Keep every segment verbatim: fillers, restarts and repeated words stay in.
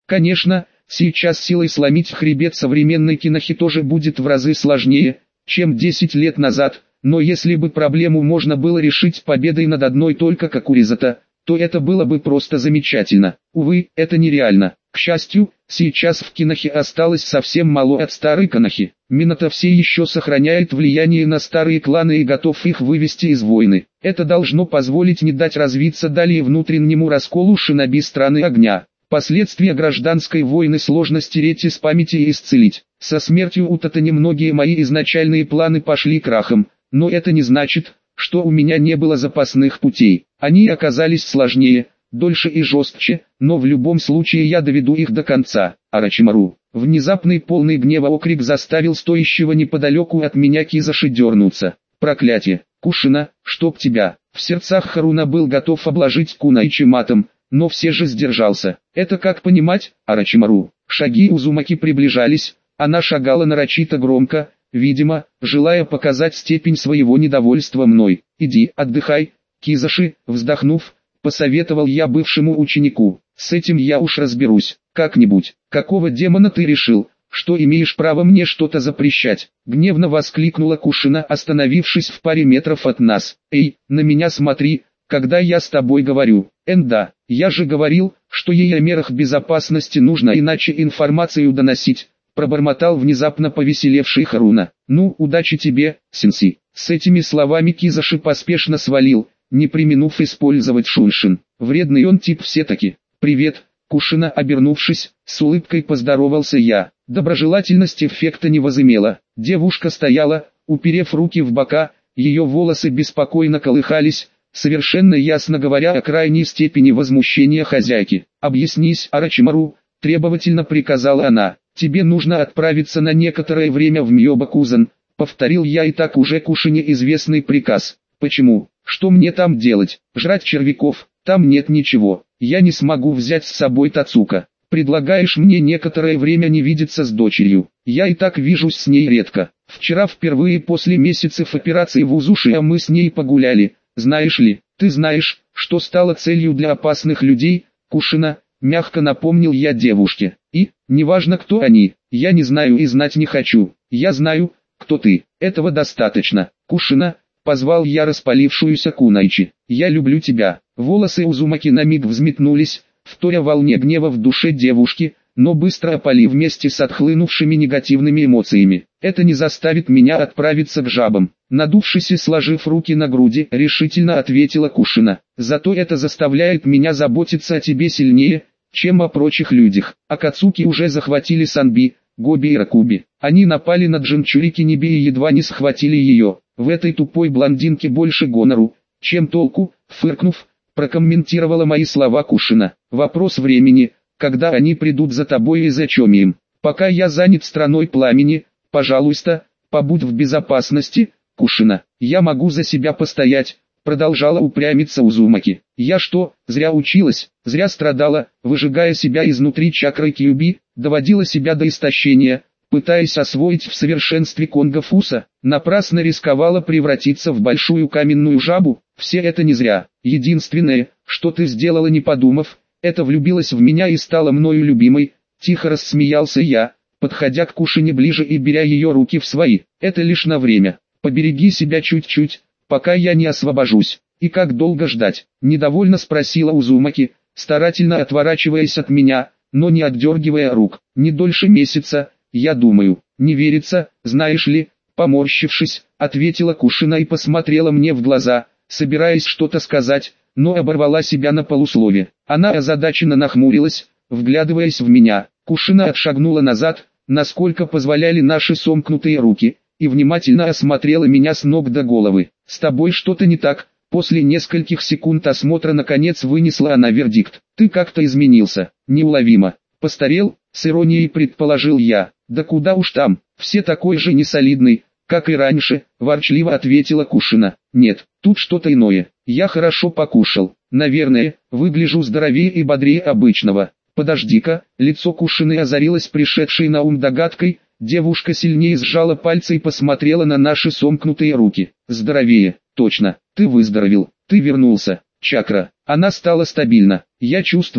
Конечно, сейчас силой сломить хребет современной кинохи тоже будет в разы сложнее, чем десять лет назад, но если бы проблему можно было решить победой над одной только как у Ризата, то это было бы просто замечательно. Увы, это нереально. К счастью, сейчас в кинохе осталось совсем мало от старой кинохи. Минато все еще сохраняет влияние на старые кланы и готов их вывести из войны. Это должно позволить не дать развиться далее внутреннему расколу шиноби страны огня. Последствия гражданской войны сложно стереть из памяти и исцелить. Со смертью Утата немногие мои изначальные планы пошли крахом, но это не значит, что у меня не было запасных путей. Они оказались сложнее, дольше и жестче, но в любом случае я доведу их до конца. Орочимару. Внезапный полный гнева окрик заставил стоящего неподалеку от меня Кизаши дернуться. Проклятие! Кушина, чтоб тебя! В сердцах Харуна был готов обложить Кунайчи матом, но все же сдержался. Это как понимать, Орочимару? Шаги Узумаки приближались, она шагала нарочито громко, видимо, желая показать степень своего недовольства мной. «Иди, отдыхай, Кизаши», вздохнув, посоветовал я бывшему ученику. «С этим я уж разберусь, как-нибудь». «Какого демона ты решил, что имеешь право мне что-то запрещать?» Гневно воскликнула Кушина, остановившись в паре метров от нас. «Эй, на меня смотри, когда я с тобой говорю». «Энда, я же говорил, что ей о мерах безопасности нужно иначе информацию доносить», пробормотал внезапно повеселевший Харуна. «Ну, удачи тебе, сенси». С этими словами Кизаши поспешно свалил, не преминув использовать Шуншин. Вредный он тип все-таки. «Привет, Кушина», обернувшись, с улыбкой поздоровался я. Доброжелательность эффекта не возымела. Девушка стояла, уперев руки в бока, ее волосы беспокойно колыхались, совершенно ясно говоря о крайней степени возмущения хозяйки. «Объяснись, Орочимару», требовательно приказала она. «Тебе нужно отправиться на некоторое время в Мьёбакузан», повторил я и так уже Кушине известный приказ. «Почему? Что мне там делать? Жрать червяков? Там нет ничего. Я не смогу взять с собой Тацука. Предлагаешь мне некоторое время не видеться с дочерью? Я и так вижусь с ней редко. Вчера впервые после месяцев операции в Узуши мы с ней погуляли. Знаешь ли, ты знаешь, что стало целью для опасных людей, Кушина?» Мягко напомнил я девушке. «И, неважно кто они, я не знаю и знать не хочу. Я знаю, кто ты. Этого достаточно. Кушина», позвал я распалившуюся Кунайчи. «Я люблю тебя». Волосы Узумаки на миг взметнулись, вторя волне гнева в душе девушки, но быстро опали вместе с отхлынувшими негативными эмоциями. «Это не заставит меня отправиться к жабам». Надувшись и сложив руки на груди, решительно ответила Кушина. «Зато это заставляет меня заботиться о тебе сильнее, чем о прочих людях». Акацуки уже захватили Санби, Гоби и Ракуби. Они напали на Джинчурики Ниби и едва не схватили ее. «В этой тупой блондинке больше гонору, чем толку», фыркнув, прокомментировала мои слова Кушина. «Вопрос времени, когда они придут за тобой и зачем им. Пока я занят страной пламени, пожалуйста, побудь в безопасности, Кушина. Я могу за себя постоять», продолжала упрямиться Узумаки. «Я что, зря училась, зря страдала, выжигая себя изнутри чакрой Кьюби, доводила себя до истощения, пытаясь освоить в совершенстве конго-фуса, напрасно рисковала превратиться в большую каменную жабу? Все это не зря. Единственное, что ты сделала не подумав, это влюбилась в меня и стала мною любимой», тихо рассмеялся я, подходя к Кушине ближе и беря ее руки в свои. «Это лишь на время. Побереги себя чуть-чуть, пока я не освобожусь». «И как долго ждать?» – недовольно спросила Узумаки, старательно отворачиваясь от меня, но не отдергивая рук. «Не дольше месяца, я думаю». «Не верится, знаешь ли», поморщившись, ответила Кушина и посмотрела мне в глаза, собираясь что-то сказать, но оборвала себя на полуслове. Она озадаченно нахмурилась, вглядываясь в меня. Кушина отшагнула назад, насколько позволяли наши сомкнутые руки, и внимательно осмотрела меня с ног до головы. «С тобой что-то не так», после нескольких секунд осмотра наконец вынесла она вердикт. «Ты как-то изменился, неуловимо. Постарел?» — с иронией предположил я. «Да куда уж там, все такой же несолидный, как и раньше», — ворчливо ответила Кушина. «Нет, тут что-то иное. Я хорошо покушал. Наверное, выгляжу здоровее и бодрее обычного». «Подожди-ка», лицо Кушины озарилось пришедшей на ум догадкой, девушка сильнее сжала пальцы и посмотрела на наши сомкнутые руки. «Здоровее, точно, ты выздоровел, ты вернулся, чакра». Она стала стабильна. «Я чувствую,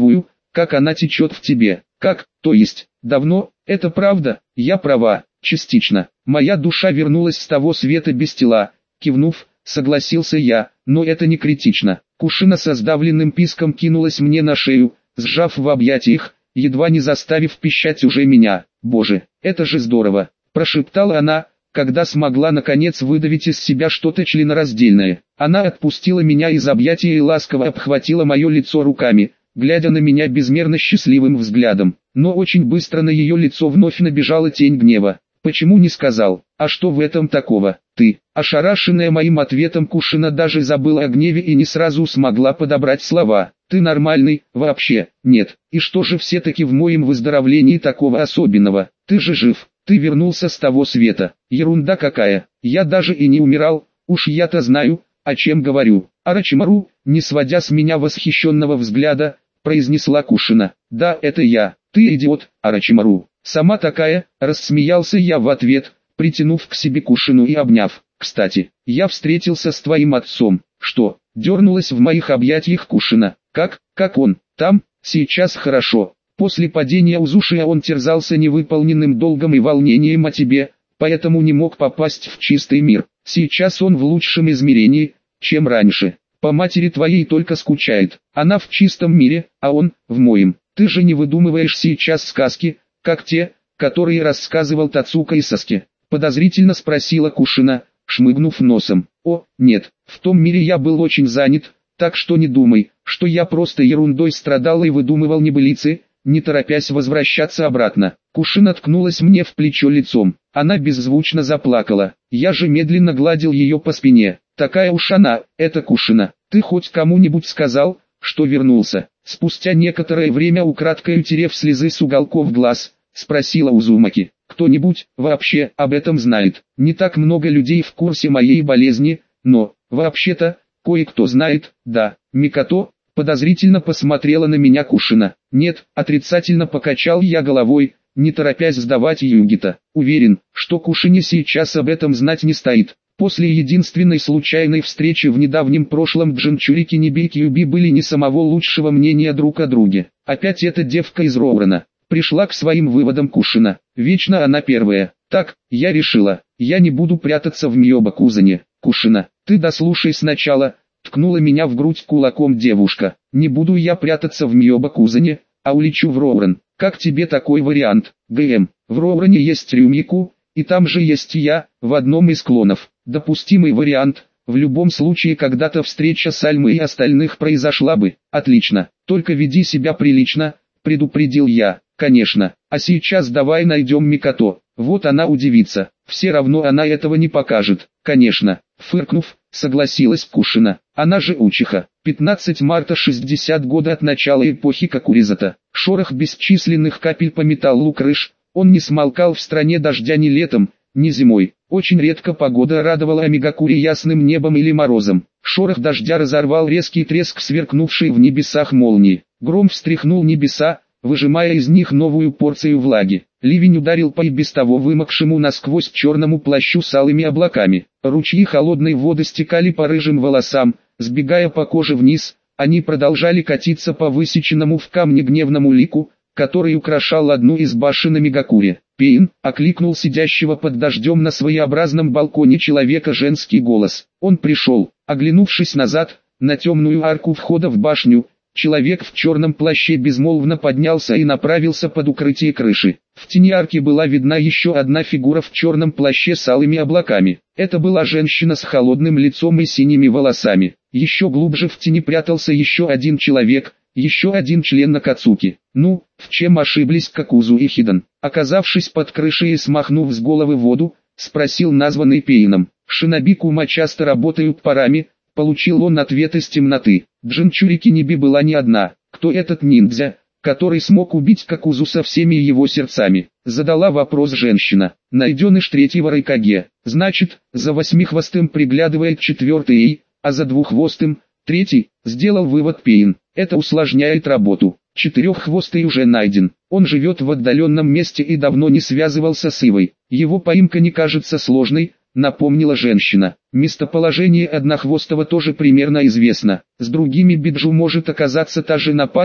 как она течет в тебе. Как, то есть, давно, это правда, я права, частично. Моя душа вернулась с того света без тела, кивнув, согласился я, но это не критично. Кушина со сдавленным писком кинулась мне на шею, сжав в объятиях, едва не заставив пищать уже меня. «Боже, это же здорово!» – прошептала она, когда смогла наконец выдавить из себя что-то членораздельное. Она отпустила меня из объятия и ласково обхватила мое лицо руками, глядя на меня безмерно счастливым взглядом. Но очень быстро на ее лицо вновь набежала тень гнева. «Почему не сказал? А что в этом такого? Ты?» Ошарашенная моим ответом, Кушина даже забыла о гневе и не сразу смогла подобрать слова. «Ты нормальный, вообще, нет. И что же все-таки в моем выздоровлении такого особенного? Ты же жив, ты вернулся с того света. Ерунда какая, я даже и не умирал, уж я-то знаю, о чем говорю». «Арачимару», не сводя с меня восхищенного взгляда, произнесла Кушина. «Да, это я. Ты идиот, Арачимару. Сама такая», рассмеялся я в ответ, притянув к себе Кушину и обняв. «Кстати, я встретился с твоим отцом». «Что?» — дернулась в моих объятиях Кушина. «Как? Как он? Там? Сейчас хорошо. После падения Узушия он терзался невыполненным долгом и волнением о тебе, поэтому не мог попасть в чистый мир. Сейчас он в лучшем измерении, чем раньше. По матери твоей только скучает. Она в чистом мире, а он в моем. Ты же не выдумываешь сейчас сказки, как те, которые рассказывал Тацука и Саске?» Подозрительно спросила Кушина, шмыгнув носом. «О, нет, в том мире я был очень занят, так что не думай, что я просто ерундой страдал и выдумывал небылицы, не торопясь возвращаться обратно». Кушина ткнулась мне в плечо лицом. Она беззвучно заплакала. Я же медленно гладил ее по спине. «Такая уж она, это Кушина. Ты хоть кому-нибудь сказал, что вернулся?» Спустя некоторое время, украдкой утерев слезы с уголков глаз, спросила Узумаки. «Кто-нибудь вообще об этом знает? Не так много людей в курсе моей болезни, но, вообще-то, кое-кто знает, да». «Микото?» Подозрительно посмотрела на меня Кушина. «Нет», отрицательно покачал я головой, не торопясь сдавать Югита. Уверен, что Кушине сейчас об этом знать не стоит. После единственной случайной встречи в недавнем прошлом Джинчурики Ниби и Кьюби были не самого лучшего мнения друг о друге. Опять эта девка из Роурена. Пришла к своим выводам Кушина. Вечно она первая. «Так, я решила, я не буду прятаться в Мьёбакузане». «Кушина, ты дослушай сначала», ткнула меня в грудь кулаком девушка. «Не буду я прятаться в Мьёбакузане, а улечу в Роурен. Как тебе такой вариант?» «ГМ, в Роурене есть Рюмику, и там же есть я, в одном из клонов. Допустимый вариант. В любом случае когда-то встреча с Альмой и остальных произошла бы». «Отлично, только веди себя прилично», предупредил я. «Конечно, а сейчас давай найдем Микото». Вот она удивится, все равно она этого не покажет. «Конечно», фыркнув, согласилась Кушина. «Она же учиха». пятнадцатого марта шестьдесят года от начала эпохи Какуризата. Шорох бесчисленных капель по металлу крыш. Он не смолкал в стране дождя ни летом, ни зимой. Очень редко погода радовала Амигакури ясным небом или морозом. Шорох дождя разорвал резкий треск сверкнувшей в небесах молнии. Гром встряхнул небеса, выжимая из них новую порцию влаги. Ливень ударил по и без того вымокшему насквозь черному плащу с алыми облаками. Ручьи холодной воды стекали по рыжим волосам, сбегая по коже вниз. Они продолжали катиться по высеченному в камне гневному лику, который украшал одну из башен Амигакури. «Пейн!» — окликнул сидящего под дождем на своеобразном балконе человека женский голос. Он пришел. Оглянувшись назад, на темную арку входа в башню, человек в черном плаще безмолвно поднялся и направился под укрытие крыши. В тени арки была видна еще одна фигура в черном плаще с алыми облаками. Это была женщина с холодным лицом и синими волосами. Еще глубже в тени прятался еще один человек, еще один член Накацуки. Ну, в чем ошиблись Какузу и Хидан? Оказавшись под крышей и смахнув с головы воду, спросил названный Пейном. «Шиноби Кума часто работают парами», получил он ответ из темноты. Джинчурики Ниби была не одна. «Кто этот ниндзя, который смог убить Какузу со всеми его сердцами?» Задала вопрос женщина. «Найденыш третьего Райкаге. Значит, за восьмихвостым приглядывает четвертый Эй, а за двуххвостым — третий», сделал вывод Пейн. «Это усложняет работу. Четыреххвостый уже найден. Он живет в отдаленном месте и давно не связывался с Ивой. Его поимка не кажется сложной», напомнила женщина. «Местоположение Однохвостого тоже примерно известно. С другими Биджу может оказаться та же напасть,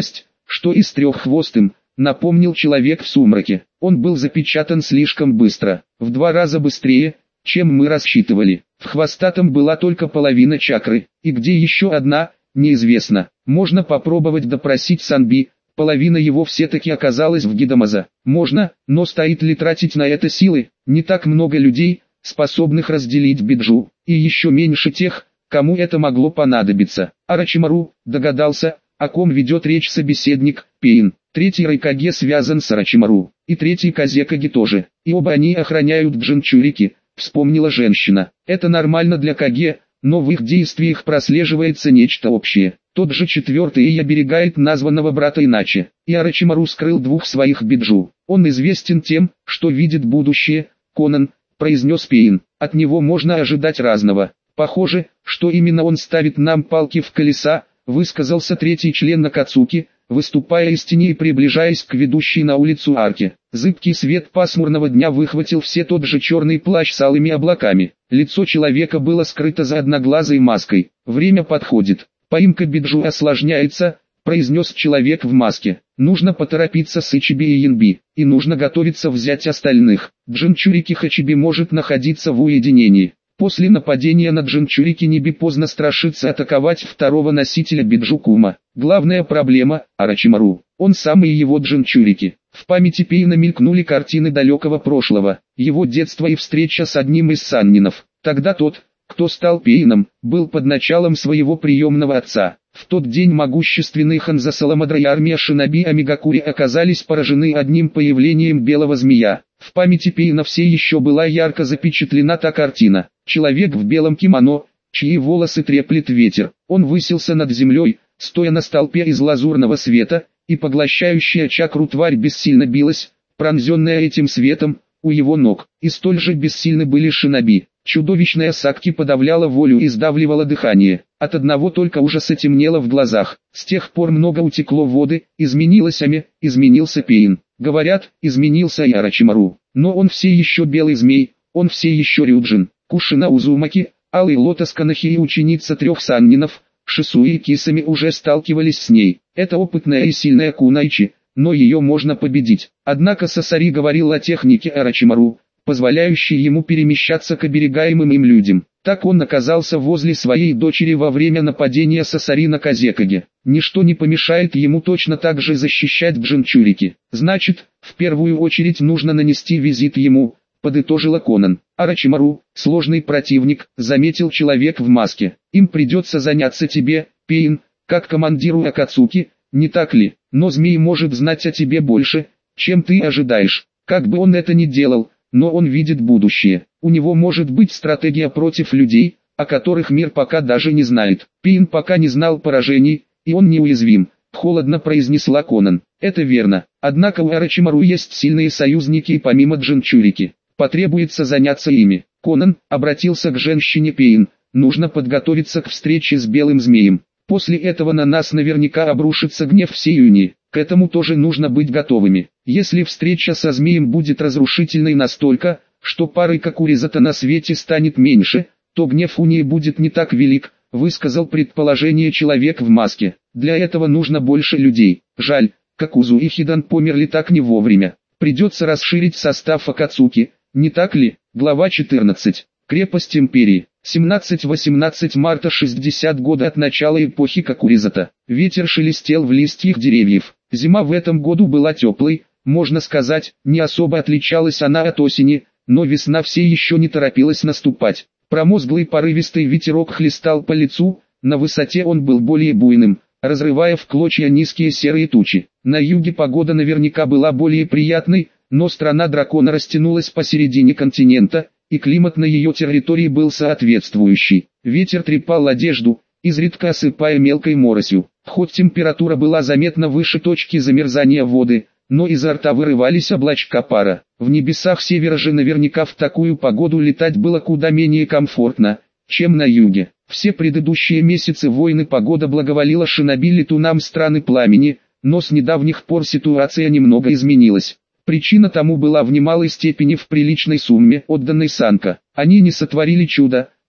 Что и с треххвостым, напомнил человек в сумраке. Он был запечатан слишком быстро, в два раза быстрее, чем мы рассчитывали. В хвостатом была только половина чакры, и где еще одна, неизвестно. Можно попробовать допросить Санби, половина его все-таки оказалась в Гидамаза. Можно, но стоит ли тратить на это силы? Не так много людей, способных разделить биджу, и еще меньше тех, кому это могло понадобиться. Орочимару догадался, о ком ведет речь собеседник, Пейн. Третий Райкаге связан с Орочимару, и третий Казекаге тоже, и оба они охраняют Джинчурики, вспомнила женщина. Это нормально для Каге, но в их действиях прослеживается нечто общее. Тот же четвертый и оберегает названного брата иначе, и Орочимару скрыл двух своих биджу. Он известен тем, что видит будущее, Конан, произнес Пейн. От него можно ожидать разного. Похоже, что именно он ставит нам палки в колеса, высказался третий член Накацуки, выступая из тени и приближаясь к ведущей на улицу арке. Зыбкий свет пасмурного дня выхватил все тот же черный плащ с алыми облаками. Лицо человека было скрыто за одноглазой маской. Время подходит. Поимка биджу осложняется, произнес человек в маске. Нужно поторопиться с Ичиби и Янби, и нужно готовиться взять остальных. Джинчурики Хачиби может находиться в уединении. После нападения на Джинчурики Ниби поздно страшится атаковать второго носителя биджу Кума. Главная проблема – Орочимару. Он сам и его Джинчурики. В памяти Пейна мелькнули картины далекого прошлого, его детство и встреча с одним из саннинов. Тогда тот, кто стал Пейном, был под началом своего приемного отца. В тот день могущественный Ханза Саламадра и армия шиноби Амигакури оказались поражены одним появлением белого змея. В памяти Пейна все еще была ярко запечатлена та картина. Человек в белом кимоно, чьи волосы треплет ветер. Он высился над землей, стоя на столпе из лазурного света, и поглощающая чакру тварь бессильно билась, пронзенная этим светом, у его ног. И столь же бессильны были шиноби. Чудовищная Сакки подавляла волю и сдавливала дыхание. От одного только ужаса темнело в глазах. С тех пор много утекло воды, изменилась Ами, изменился Пейн. Говорят, изменился и Орочимару. Но он все еще белый змей, он все еще Рюджин. Кушина Узумаки, алый лотос Канахи и ученица трех саннинов, Шисуи и Кисами уже сталкивались с ней. Это опытная и сильная Кунайчи, но ее можно победить. Однако Сасари говорил о технике Орочимару, позволяющей ему перемещаться к оберегаемым им людям. Так он оказался возле своей дочери во время нападения Сасари на Казекаге. Ничто не помешает ему точно так же защищать Джинчурики. Значит, в первую очередь нужно нанести визит ему, подытожила Конан. Орочимару, сложный противник, заметил человек в маске. Им придется заняться тебе, Пейн, как командиру Акацуки, не так ли? Но змей может знать о тебе больше, чем ты ожидаешь. Как бы он это ни делал, но он видит будущее. У него может быть стратегия против людей, о которых мир пока даже не знает. Пейн пока не знал поражений, и он неуязвим, холодно произнесла Конан. Это верно. Однако у Орочимару есть сильные союзники и помимо Джинчурики. Потребуется заняться ими. Конан обратился к женщине Пейн. Нужно подготовиться к встрече с белым змеем. После этого на нас наверняка обрушится гнев всей Юнии. К этому тоже нужно быть готовыми. Если встреча со змеем будет разрушительной настолько, что пары Какуризата на свете станет меньше, то гнев Унии будет не так велик, высказал предположение человек в маске. Для этого нужно больше людей. Жаль, Какузу и Хидан померли так не вовремя. Придется расширить состав Акацуки, не так ли? Глава четырнадцать. Крепость Империи. семнадцатое-восемнадцатое марта шестьдесят года от начала эпохи Какуризата. Ветер шелестел в листьях деревьев. Зима в этом году была теплой, можно сказать, не особо отличалась она от осени, но весна все еще не торопилась наступать. Промозглый порывистый ветерок хлестал по лицу, на высоте он был более буйным, разрывая в клочья низкие серые тучи. На юге погода наверняка была более приятной, но страна дракона растянулась посередине континента, и климат на ее территории был соответствующий. Ветер трепал одежду, изредка осыпая мелкой моросью. Хоть температура была заметно выше точки замерзания воды, но изо рта вырывались облачка пара. В небесах севера же наверняка в такую погоду летать было куда менее комфортно, чем на юге. Все предыдущие месяцы войны погода благоволила шиноби летунам страны пламени, но с недавних пор ситуация немного изменилась. Причина тому была в немалой степени в приличной сумме, отданной Санка. Они не сотворили чудо,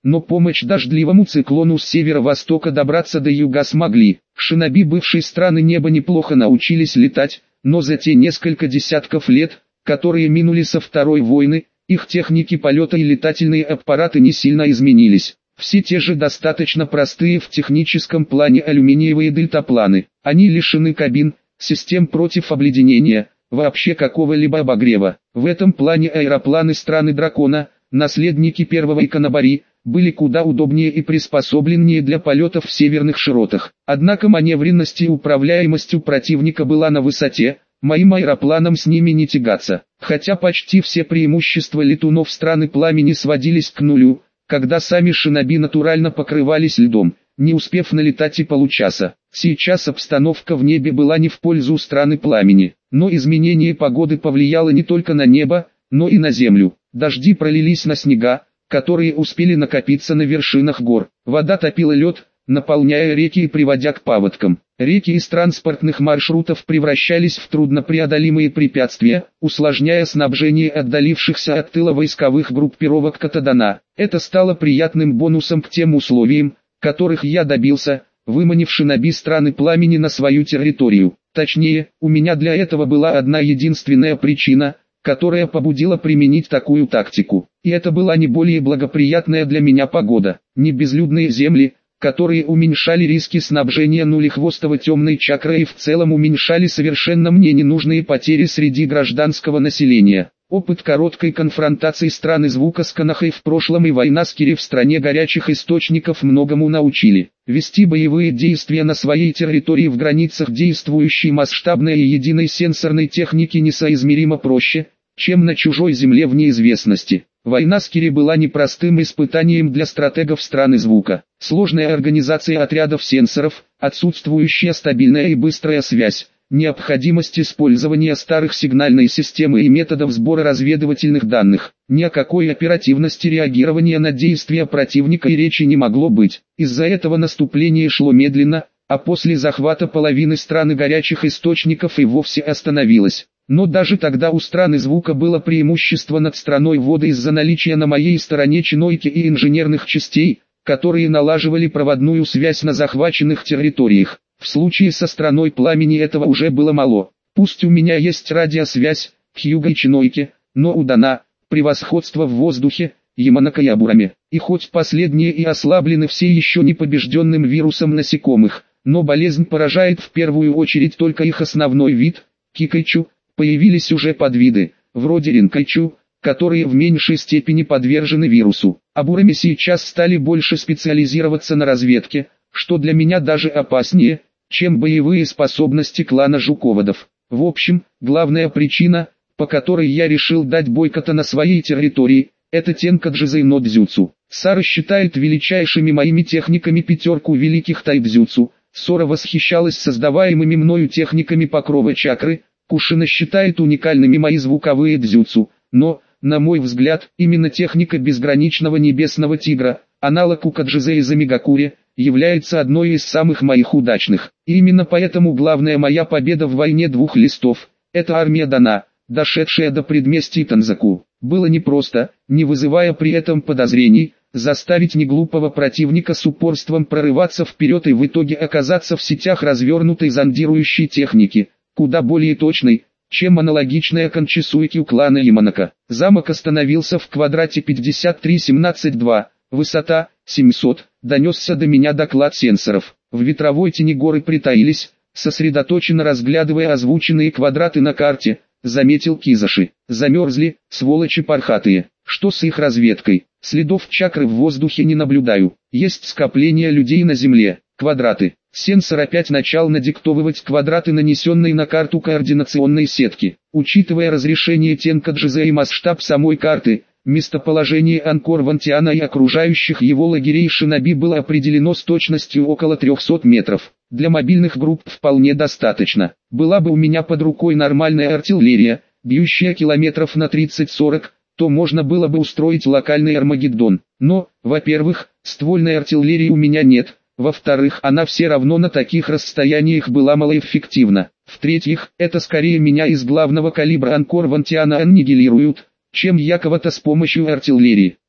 но помочь дождливому циклону с северо-востока добраться до юга смогли. Шиноби бывшей страны неба неплохо научились летать, но за те несколько десятков лет, которые минули со Второй войны, их техники полета и летательные аппараты не сильно изменились. Все те же достаточно простые в техническом плане алюминиевые дельтапланы. Они лишены кабин, систем против обледенения, вообще какого-либо обогрева. В этом плане аэропланы страны Дракона, наследники первого Иканобари, были куда удобнее и приспособленнее для полетов в северных широтах. Однако маневренность и управляемость у противника была на высоте, моим аэропланам с ними не тягаться. Хотя почти все преимущества летунов страны пламени сводились к нулю, когда сами шиноби натурально покрывались льдом, не успев налетать и получаса. Сейчас обстановка в небе была не в пользу страны пламени, но изменение погоды повлияло не только на небо, но и на землю. Дожди пролились на снега, которые успели накопиться на вершинах гор. Вода топила лед, наполняя реки и приводя к паводкам. Реки из транспортных маршрутов превращались в труднопреодолимые препятствия, усложняя снабжение отдалившихся от тыла войсковых группировок Катадана. Это стало приятным бонусом к тем условиям, которых я добился, выманив шиноби страны пламени на свою территорию. Точнее, у меня для этого была одна единственная причина, которая побудила применить такую тактику. И это была не более благоприятная для меня погода, не безлюдные земли, которые уменьшали риски снабжения нулехвостово-темной чакрой и в целом уменьшали совершенно мне ненужные потери среди гражданского населения. Опыт короткой конфронтации страны звука с Канахой в прошлом и война с Кири в стране горячих источников многому научили. Вести боевые действия на своей территории в границах действующей масштабной и единой сенсорной техники несоизмеримо проще, чем на чужой земле в неизвестности. Война с Кири была непростым испытанием для стратегов страны звука. Сложная организация отрядов сенсоров, отсутствующая стабильная и быстрая связь, необходимость использования старых сигнальной системы и методов сбора разведывательных данных. Ни о какой оперативности реагирования на действия противника и речи не могло быть. Из-за этого наступление шло медленно, а после захвата половины страны горячих источников и вовсе остановилось. Но даже тогда у страны звука было преимущество над страной воды из-за наличия на моей стороне чинойки и инженерных частей, которые налаживали проводную связь на захваченных территориях. В случае со страной пламени этого уже было мало. Пусть у меня есть радиосвязь, Хьюго и чинойки, но у Дана превосходство в воздухе, Яманака и Абураме. И хоть последние и ослаблены все еще не побежденным вирусом насекомых, но болезнь поражает в первую очередь только их основной вид, Кикайчу. Появились уже подвиды, вроде Ринкайчу, которые в меньшей степени подвержены вирусу. Абурами сейчас стали больше специализироваться на разведке, что для меня даже опаснее, чем боевые способности клана жуководов. В общем, главная причина, по которой я решил дать бой ката на своей территории, это Тенкаджиза но дзюцу. Сара считает величайшими моими техниками пятерку великих тайдзюцу, Сора восхищалась создаваемыми мною техниками покрова чакры, Кушина считает уникальными мои звуковые дзюцу, но, на мой взгляд, именно техника безграничного небесного тигра, аналог Укаджизе из Амигакури, является одной из самых моих удачных. И именно поэтому главная моя победа в войне двух листов – это армия Дана, дошедшая до предместий Танзаку. Было непросто, не вызывая при этом подозрений, заставить неглупого противника с упорством прорываться вперед и в итоге оказаться в сетях развернутой зондирующей техники, куда более точной, чем аналогичная Кончисуэки у клана Яманака. Замок остановился в квадрате пятьдесят три семнадцать два, высота семьсот, донесся до меня доклад сенсоров. В ветровой тени горы притаились, сосредоточенно разглядывая озвученные квадраты на карте, заметил Кизаши. Замерзли, сволочи пархатые. Что с их разведкой? Следов чакры в воздухе не наблюдаю. Есть скопление людей на земле. Квадраты. Сенсор опять начал надиктовывать квадраты нанесенные на карту координационной сетки. Учитывая разрешение Тенкаджиза и масштаб самой карты, местоположение Анкор-Вантиана и окружающих его лагерей шиноби было определено с точностью около трехсот метров. Для мобильных групп вполне достаточно. Была бы у меня под рукой нормальная артиллерия, бьющая километров на тридцать-сорок, то можно было бы устроить локальный Армагеддон. Но, во-первых, ствольной артиллерии у меня нет. Во-вторых, она все равно на таких расстояниях была малоэффективна. В-третьих, это скорее меня из главного калибра Анкор-Вантиана аннигилируют, чем я кого-то с помощью артиллерии.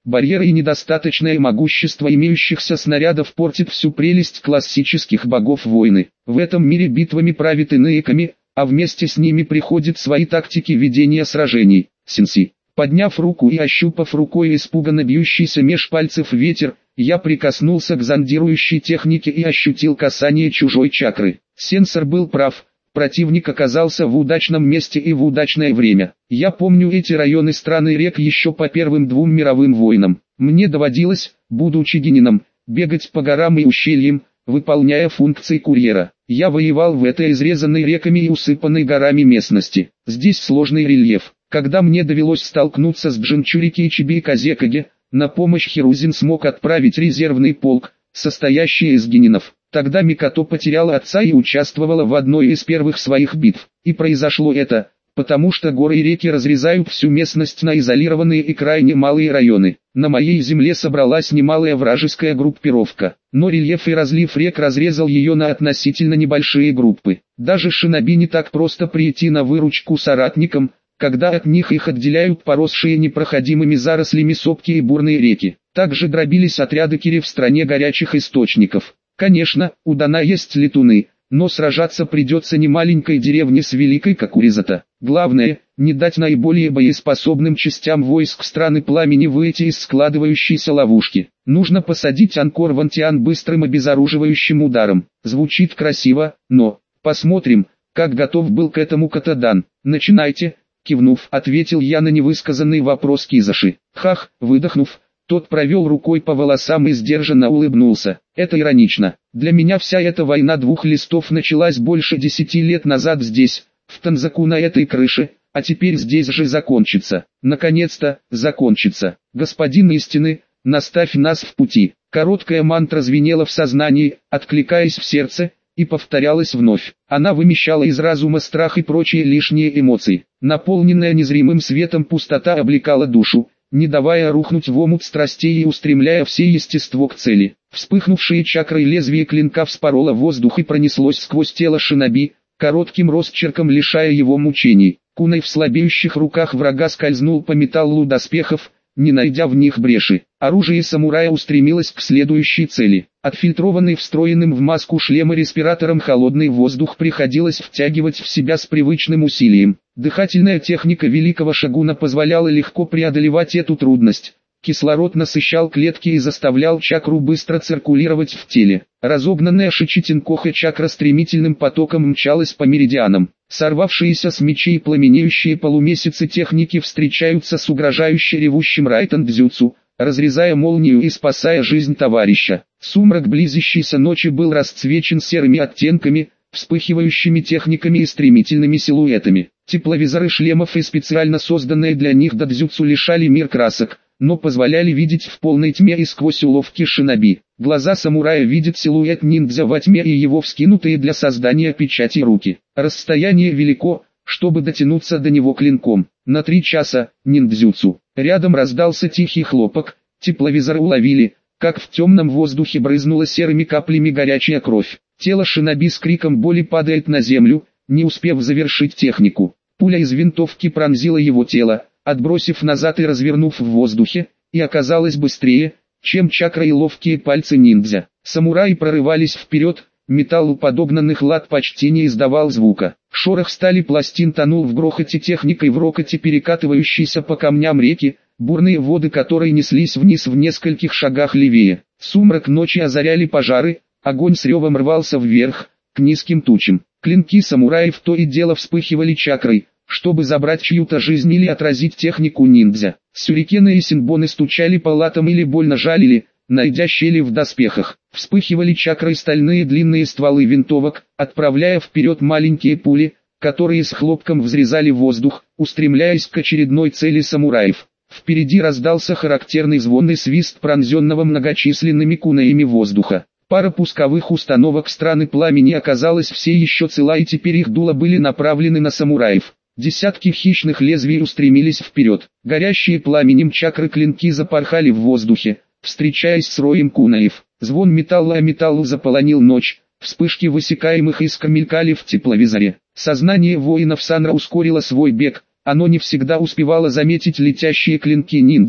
Барьеры и недостаточное могущество имеющихся снарядов портит всю прелесть классических богов войны. В этом мире битвами правит иные ками, а вместе с ними приходят свои тактики ведения сражений. Сенси. Подняв руку и ощупав рукой испуганно бьющийся меж пальцев ветер, я прикоснулся к зондирующей технике и ощутил касание чужой чакры. Сенсор был прав, противник оказался в удачном месте и в удачное время. Я помню эти районы стран и рек еще по первым двум мировым войнам. Мне доводилось, будучи генином, бегать по горам и ущельям, выполняя функции курьера. Я воевал в этой изрезанной реками и усыпанной горами местности. Здесь сложный рельеф. Когда мне довелось столкнуться с Джинчурики и Чиби-Казекаге, на помощь Хирузин смог отправить резервный полк, состоящий из генинов. Тогда Микото потеряла отца и участвовала в одной из первых своих битв. И произошло это, потому что горы и реки разрезают всю местность на изолированные и крайне малые районы. На моей земле собралась немалая вражеская группировка, но рельеф и разлив рек разрезал ее на относительно небольшие группы. Даже шиноби не так просто прийти на выручку соратникам, когда от них их отделяют поросшие непроходимыми зарослями сопки и бурные реки. Также дробились отряды кири в стране горячих источников. Конечно, у Дана есть летуны, но сражаться придется не маленькой деревне с великой, как у Ризата. Главное, не дать наиболее боеспособным частям войск страны пламени выйти из складывающейся ловушки. Нужно посадить Анкор Вантиан быстрым обезоруживающим ударом. Звучит красиво, но... Посмотрим, как готов был к этому Катадан. Начинайте. Кивнув, ответил я на невысказанный вопрос Кизаши. Хах, выдохнув, тот провел рукой по волосам и сдержанно улыбнулся. Это иронично. Для меня вся эта война двух листов началась больше десяти лет назад здесь, в Танзаку на этой крыше, а теперь здесь же закончится. Наконец-то, закончится. Господин истины, наставь нас в пути. Короткая мантра звенела в сознании, откликаясь в сердце, и повторялась вновь. Она вымещала из разума страх и прочие лишние эмоции. Наполненная незримым светом пустота облекала душу, не давая рухнуть в омут страстей и устремляя все естество к цели. Вспыхнувшие чакрой лезвие клинка вспороло воздух и пронеслось сквозь тело шиноби, коротким росчерком лишая его мучений. Кунай в слабеющих руках врага скользнул по металлу доспехов, не найдя в них бреши. Оружие самурая устремилось к следующей цели. Отфильтрованный встроенным в маску шлема респиратором холодный воздух приходилось втягивать в себя с привычным усилием. Дыхательная техника великого шагуна позволяла легко преодолевать эту трудность. Кислород насыщал клетки и заставлял чакру быстро циркулировать в теле. Разогнанная Шичитинкоха чакра стремительным потоком мчалась по меридианам. Сорвавшиеся с мечей пламенеющие полумесяцы техники встречаются с угрожающе ревущим Райтан-дзюцу, разрезая молнию и спасая жизнь товарища. Сумрак близящейся ночи был расцвечен серыми оттенками, вспыхивающими техниками и стремительными силуэтами. Тепловизоры шлемов и специально созданные для них додзюцу лишали мир красок, но позволяли видеть в полной тьме и сквозь уловки шиноби. Глаза самурая видят силуэт ниндзя во тьме и его вскинутые для создания печати руки. Расстояние велико, чтобы дотянуться до него клинком. На три часа, ниндзюцу. Рядом раздался тихий хлопок, тепловизоры уловили, как в темном воздухе брызнула серыми каплями горячая кровь. Тело шиноби с криком боли падает на землю, не успев завершить технику. Пуля из винтовки пронзила его тело, отбросив назад и развернув в воздухе, и оказалась быстрее, чем чакра и ловкие пальцы ниндзя. Самураи прорывались вперед, металл у подогнанных лад почти не издавал звука. Шорох стали пластин тонул в грохоте техникой в рокоте перекатывающейся по камням реки, бурные воды которой неслись вниз в нескольких шагах левее. Сумрак ночи озаряли пожары, огонь с ревом рвался вверх, к низким тучам. Клинки самураев то и дело вспыхивали чакрой, чтобы забрать чью-то жизнь или отразить технику ниндзя. Сюрикены и синбоны стучали по латам или больно жалили, найдя щели в доспехах. Вспыхивали чакрой стальные длинные стволы винтовок, отправляя вперед маленькие пули, которые с хлопком взрезали воздух, устремляясь к очередной цели самураев. Впереди раздался характерный звонный свист пронзенного многочисленными кунаями воздуха. Пара пусковых установок страны пламени оказалась все еще цела, и теперь их дула были направлены на самураев. Десятки хищных лезвий устремились вперед. Горящие пламенем чакры клинки запорхали в воздухе, встречаясь с роем кунаев. Звон металла о металлу заполонил ночь, вспышки высекаемых искр мелькали в тепловизоре. Сознание воинов Санра ускорило свой бег, оно не всегда успевало заметить летящие клинки ниндзя,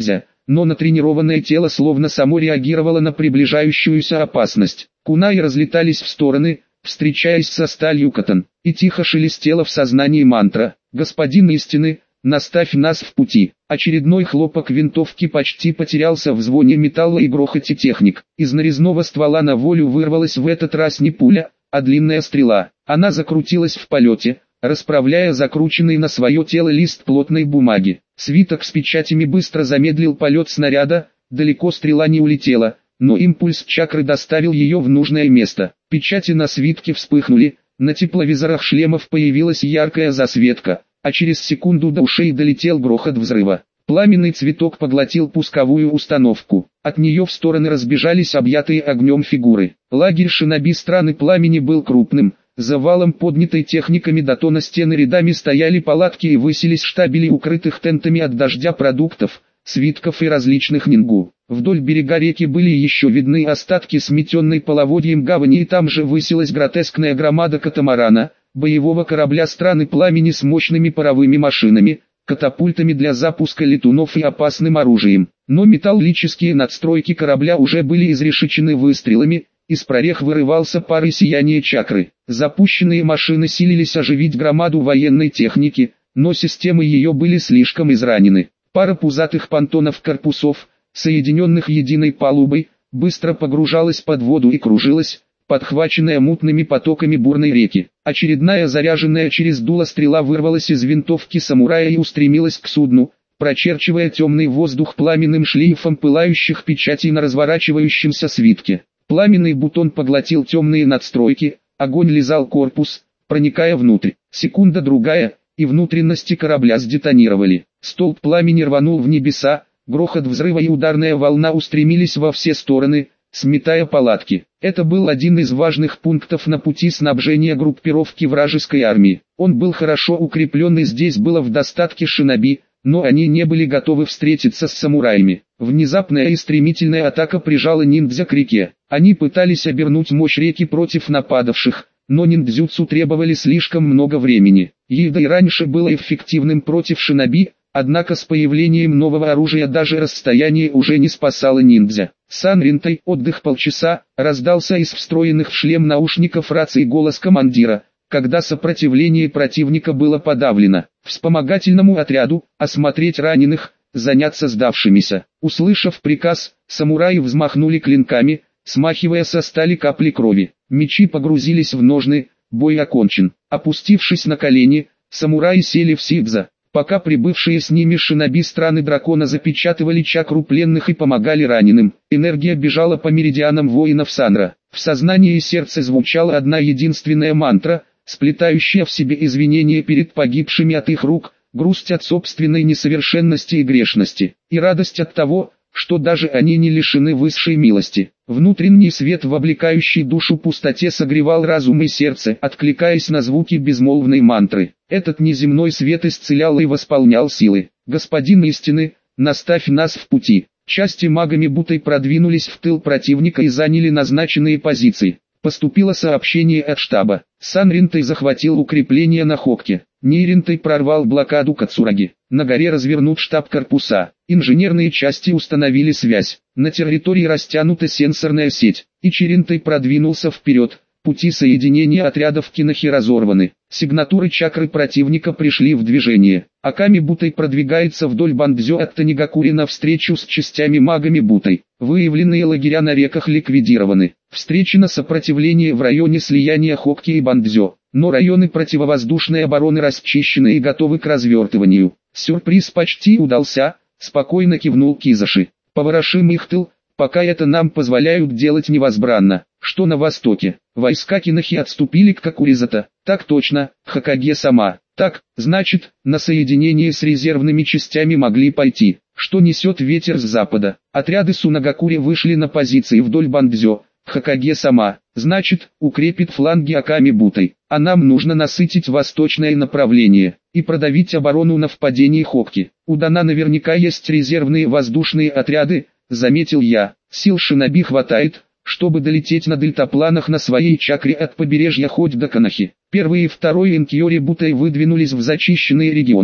но натренированное тело словно само реагировало на приближающуюся опасность. Кунаи разлетались в стороны, встречаясь со сталью катан, и тихо шелестела в сознании мантра: «Господин истины, наставь нас в пути». Очередной хлопок винтовки почти потерялся в звоне металла и грохоте техник. Из нарезного ствола на волю вырвалась в этот раз не пуля, а длинная стрела. Она закрутилась в полете, расправляя закрученный на свое тело лист плотной бумаги. Свиток с печатями быстро замедлил полет снаряда, далеко стрела не улетела, но импульс чакры доставил ее в нужное место. Печати на свитке вспыхнули, на тепловизорах шлемов появилась яркая засветка, а через секунду до ушей долетел грохот взрыва. Пламенный цветок поглотил пусковую установку. От нее в стороны разбежались объятые огнем фигуры. Лагерь шиноби страны пламени был крупным. Завалом поднятой техниками до тона стены рядами стояли палатки и высились штабели укрытых тентами от дождя продуктов, свитков и различных нингу. Вдоль берега реки были еще видны остатки сметенной половодьем гавани, и там же высилась гротескная громада катамарана, боевого корабля страны пламени с мощными паровыми машинами, катапультами для запуска летунов и опасным оружием. Но металлические надстройки корабля уже были изрешечены выстрелами, из прорех вырывался пар и сияние чакры. Запущенные машины силились оживить громаду военной техники, но системы ее были слишком изранены. Пара пузатых понтонов корпусов, соединенных единой палубой, быстро погружалась под воду и кружилась, подхваченная мутными потоками бурной реки. Очередная заряженная через дуло стрела вырвалась из винтовки самурая и устремилась к судну, прочерчивая темный воздух пламенным шлейфом пылающих печатей на разворачивающемся свитке. Пламенный бутон поглотил темные надстройки, огонь лизал корпус, проникая внутрь. Секунда-другая, и внутренности корабля сдетонировали. Столб пламени рванул в небеса, грохот взрыва и ударная волна устремились во все стороны, сметая палатки. Это был один из важных пунктов на пути снабжения группировки вражеской армии. Он был хорошо укреплен, и здесь было в достатке шиноби, но они не были готовы встретиться с самураями. Внезапная и стремительная атака прижала ниндзя к реке. Они пытались обернуть мощь реки против нападавших, но ниндзюцу требовали слишком много времени. Яйда и раньше было эффективным против шиноби, однако с появлением нового оружия даже расстояние уже не спасало ниндзя. «Сан Ринтай, отдых полчаса», раздался из встроенных в шлем наушников рации голос командира, когда сопротивление противника было подавлено. Вспомогательному отряду осмотреть раненых, заняться сдавшимися. Услышав приказ, самураи взмахнули клинками, смахивая со стали капли крови. Мечи погрузились в ножны, бой окончен. Опустившись на колени, самураи сели в сидза. Пока прибывшие с ними шиноби страны дракона запечатывали чакру пленных и помогали раненым, энергия бежала по меридианам воинов Санра. В сознании и сердце звучала одна единственная мантра, сплетающая в себе извинения перед погибшими от их рук, грусть от собственной несовершенности и грешности, и радость от того, что даже они не лишены высшей милости. Внутренний свет в облекающей душу пустоте согревал разум и сердце, откликаясь на звуки безмолвной мантры. Этот неземной свет исцелял и восполнял силы. «Господин истины, наставь нас в пути». Части магами Бутай продвинулись в тыл противника и заняли назначенные позиции. Поступило сообщение от штаба. Сан Ринтай захватил укрепление на Хокке. Нейринтай прорвал блокаду Кацураги. На горе развернут штаб корпуса. Инженерные части установили связь. На территории растянута сенсорная сеть. Ичиринтай продвинулся вперед. Пути соединения отрядов Кинохи разорваны. Сигнатуры чакры противника пришли в движение. Аками Бутай продвигается вдоль Бандзё от Танигакури навстречу с частями магами Бутай. Выявленные лагеря на реках ликвидированы. Встречено сопротивление в районе слияния Хокки и Бандзё. Но районы противовоздушной обороны расчищены и готовы к развертыванию. Сюрприз почти удался, спокойно кивнул Кизаши. Поворошим их тыл, пока это нам позволяют делать невозбранно. Что на востоке? Войска Кинохи отступили к Какуризата. Так точно, Хокаге сама. Так, значит, на соединение с резервными частями могли пойти. Что несет ветер с запада? Отряды Сунагакури вышли на позиции вдоль Бандзё. Хокаге сама, значит, укрепит фланги Аками Бутай. А нам нужно насытить восточное направление и продавить оборону на впадении Хокки. У Дана наверняка есть резервные воздушные отряды, заметил я. Сил шиноби хватает, чтобы долететь на дельтапланах на своей чакре от побережья хоть до Канахи. Первый и второй инкьори Бутай выдвинулись в зачищенные регионы,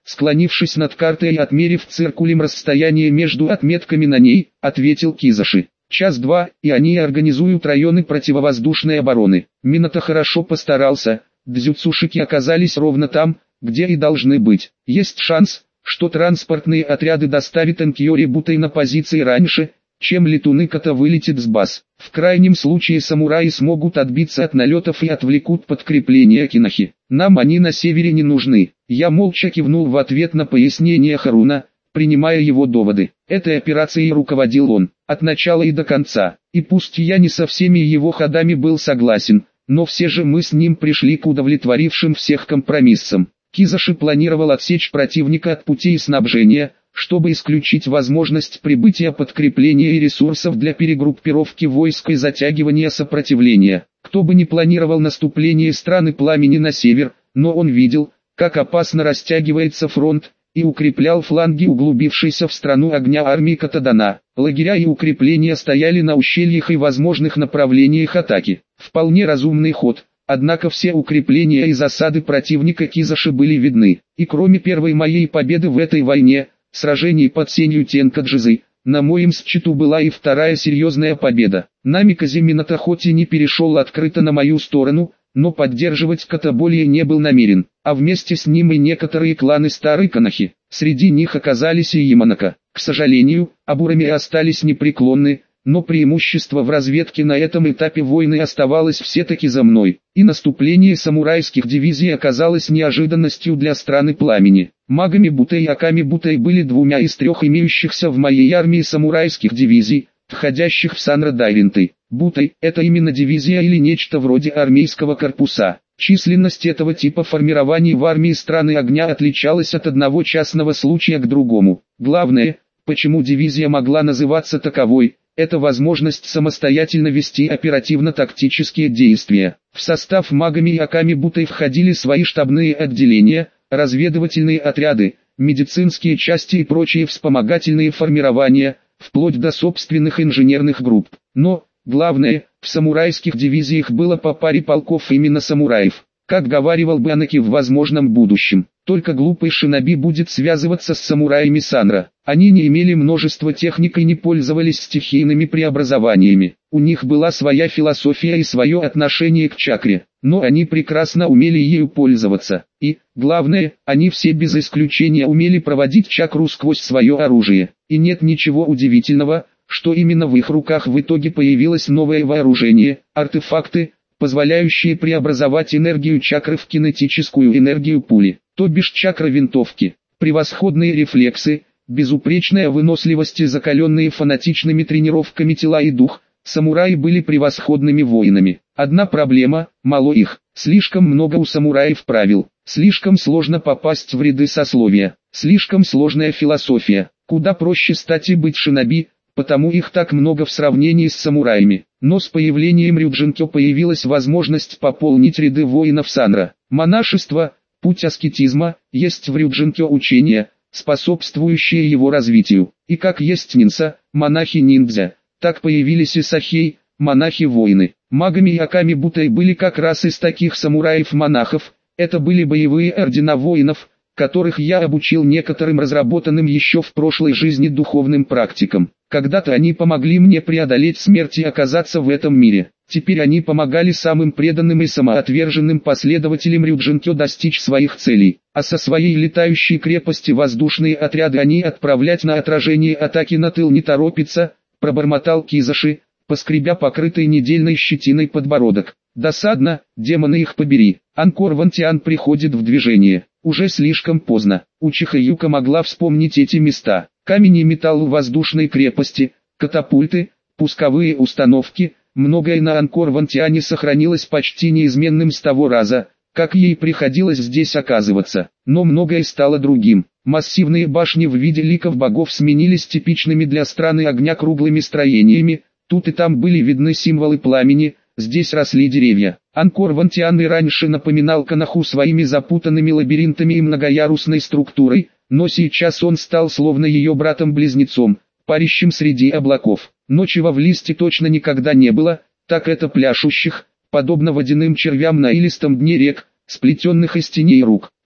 склонившись над картой и отмерив циркулем расстояние между отметками на ней, ответил Кизаши. Час-два, и они организуют районы противовоздушной обороны. Минато хорошо постарался, дзюцушики оказались ровно там, где и должны быть. Есть шанс, что транспортные отряды доставят Энкьори Бутай на позиции раньше, чем летуны Ката вылетит с баз. В крайнем случае самураи смогут отбиться от налетов и отвлекут подкрепление Кинохи. Нам они на севере не нужны. Я молча кивнул в ответ на пояснение Харуна, принимая его доводы. Этой операцией руководил он, от начала и до конца. И пусть я не со всеми его ходами был согласен, но все же мы с ним пришли к удовлетворившим всех компромиссам. Кизаши планировал отсечь противника от путей снабжения, чтобы исключить возможность прибытия подкрепления и ресурсов для перегруппировки войск и затягивания сопротивления. Кто бы ни планировал наступление страны пламени на север, но он видел, как опасно растягивается фронт, и укреплял фланги углубившейся в страну огня армии Катадана. Лагеря и укрепления стояли на ущельях и возможных направлениях атаки. Вполне разумный ход. Однако все укрепления и засады противника Кизаши были видны. И кроме первой моей победы в этой войне, сражений под сенью Тенкаджизы, на моем счету была и вторая серьезная победа. Намиказе Минато хоть и не перешел открыто на мою сторону, но поддерживать Ката более не был намерен, а вместе с ним и некоторые кланы старой Канахи. Среди них оказались и Яманака. К сожалению, Абурами остались непреклонны, но преимущество в разведке на этом этапе войны оставалось все-таки за мной, и наступление самурайских дивизий оказалось неожиданностью для страны пламени. Магами Бутай и Аками Бутай были двумя из трех имеющихся в моей армии самурайских дивизий, входящих в Санра Дайринты. Бутай – это именно дивизия или нечто вроде армейского корпуса. Численность этого типа формирований в армии страны огня отличалась от одного частного случая к другому. Главное, почему дивизия могла называться таковой, это возможность самостоятельно вести оперативно-тактические действия. В состав магами и Аками Бутай входили свои штабные отделения, разведывательные отряды, медицинские части и прочие вспомогательные формирования, вплоть до собственных инженерных групп. Но, главное, в самурайских дивизиях было по паре полков именно самураев. Как говаривал бы Анаки в возможном будущем, только глупый шиноби будет связываться с самураями Санра. Они не имели множества техник и не пользовались стихийными преобразованиями. У них была своя философия и свое отношение к чакре, но они прекрасно умели ею пользоваться. И, главное, они все без исключения умели проводить чакру сквозь свое оружие. И нет ничего удивительного, что именно в их руках в итоге появилось новое вооружение, артефакты, позволяющие преобразовать энергию чакры в кинетическую энергию пули, то бишь чакра винтовки. Превосходные рефлексы, безупречная выносливость и закаленные фанатичными тренировками тела и дух, самураи были превосходными воинами. Одна проблема – мало их, слишком много у самураев правил, слишком сложно попасть в ряды сословия, слишком сложная философия. Куда проще стать и быть шиноби, потому их так много в сравнении с самураями. Но с появлением Рюджинкё появилась возможность пополнить ряды воинов Санра. Монашество, путь аскетизма, есть в Рюджинкё учение, способствующее его развитию. И как есть нинса, монахи-ниндзя, так появились и сахей, монахи-воины. Магами и Аками Бутай были как раз из таких самураев-монахов, это были боевые ордена воинов, которых я обучил некоторым разработанным еще в прошлой жизни духовным практикам. Когда-то они помогли мне преодолеть смерть и оказаться в этом мире. Теперь они помогали самым преданным и самоотверженным последователям Рюджинкё достичь своих целей. А со своей летающей крепости воздушные отряды они отправлять на отражение атаки на тыл не торопятся, пробормотал Кизаши, поскребя покрытый недельной щетиной подбородок. Досадно, демоны их побери. Анкор Вантиан приходит в движение. Уже слишком поздно. Учиха Юка могла вспомнить эти места. Камень и металл в воздушной крепости, катапульты, пусковые установки, многое на Анкор Вантиане сохранилось почти неизменным с того раза, как ей приходилось здесь оказываться. Но многое стало другим. Массивные башни в виде ликов богов сменились типичными для страны огня круглыми строениями, тут и там были видны символы пламени, здесь росли деревья. Анкор Вантиан и раньше напоминал Канаху своими запутанными лабиринтами и многоярусной структурой, но сейчас он стал словно ее братом-близнецом, парящим среди облаков. Но чего в листе точно никогда не было, так это пляшущих, подобно водяным червям на илистом дне рек, сплетенных из теней рук.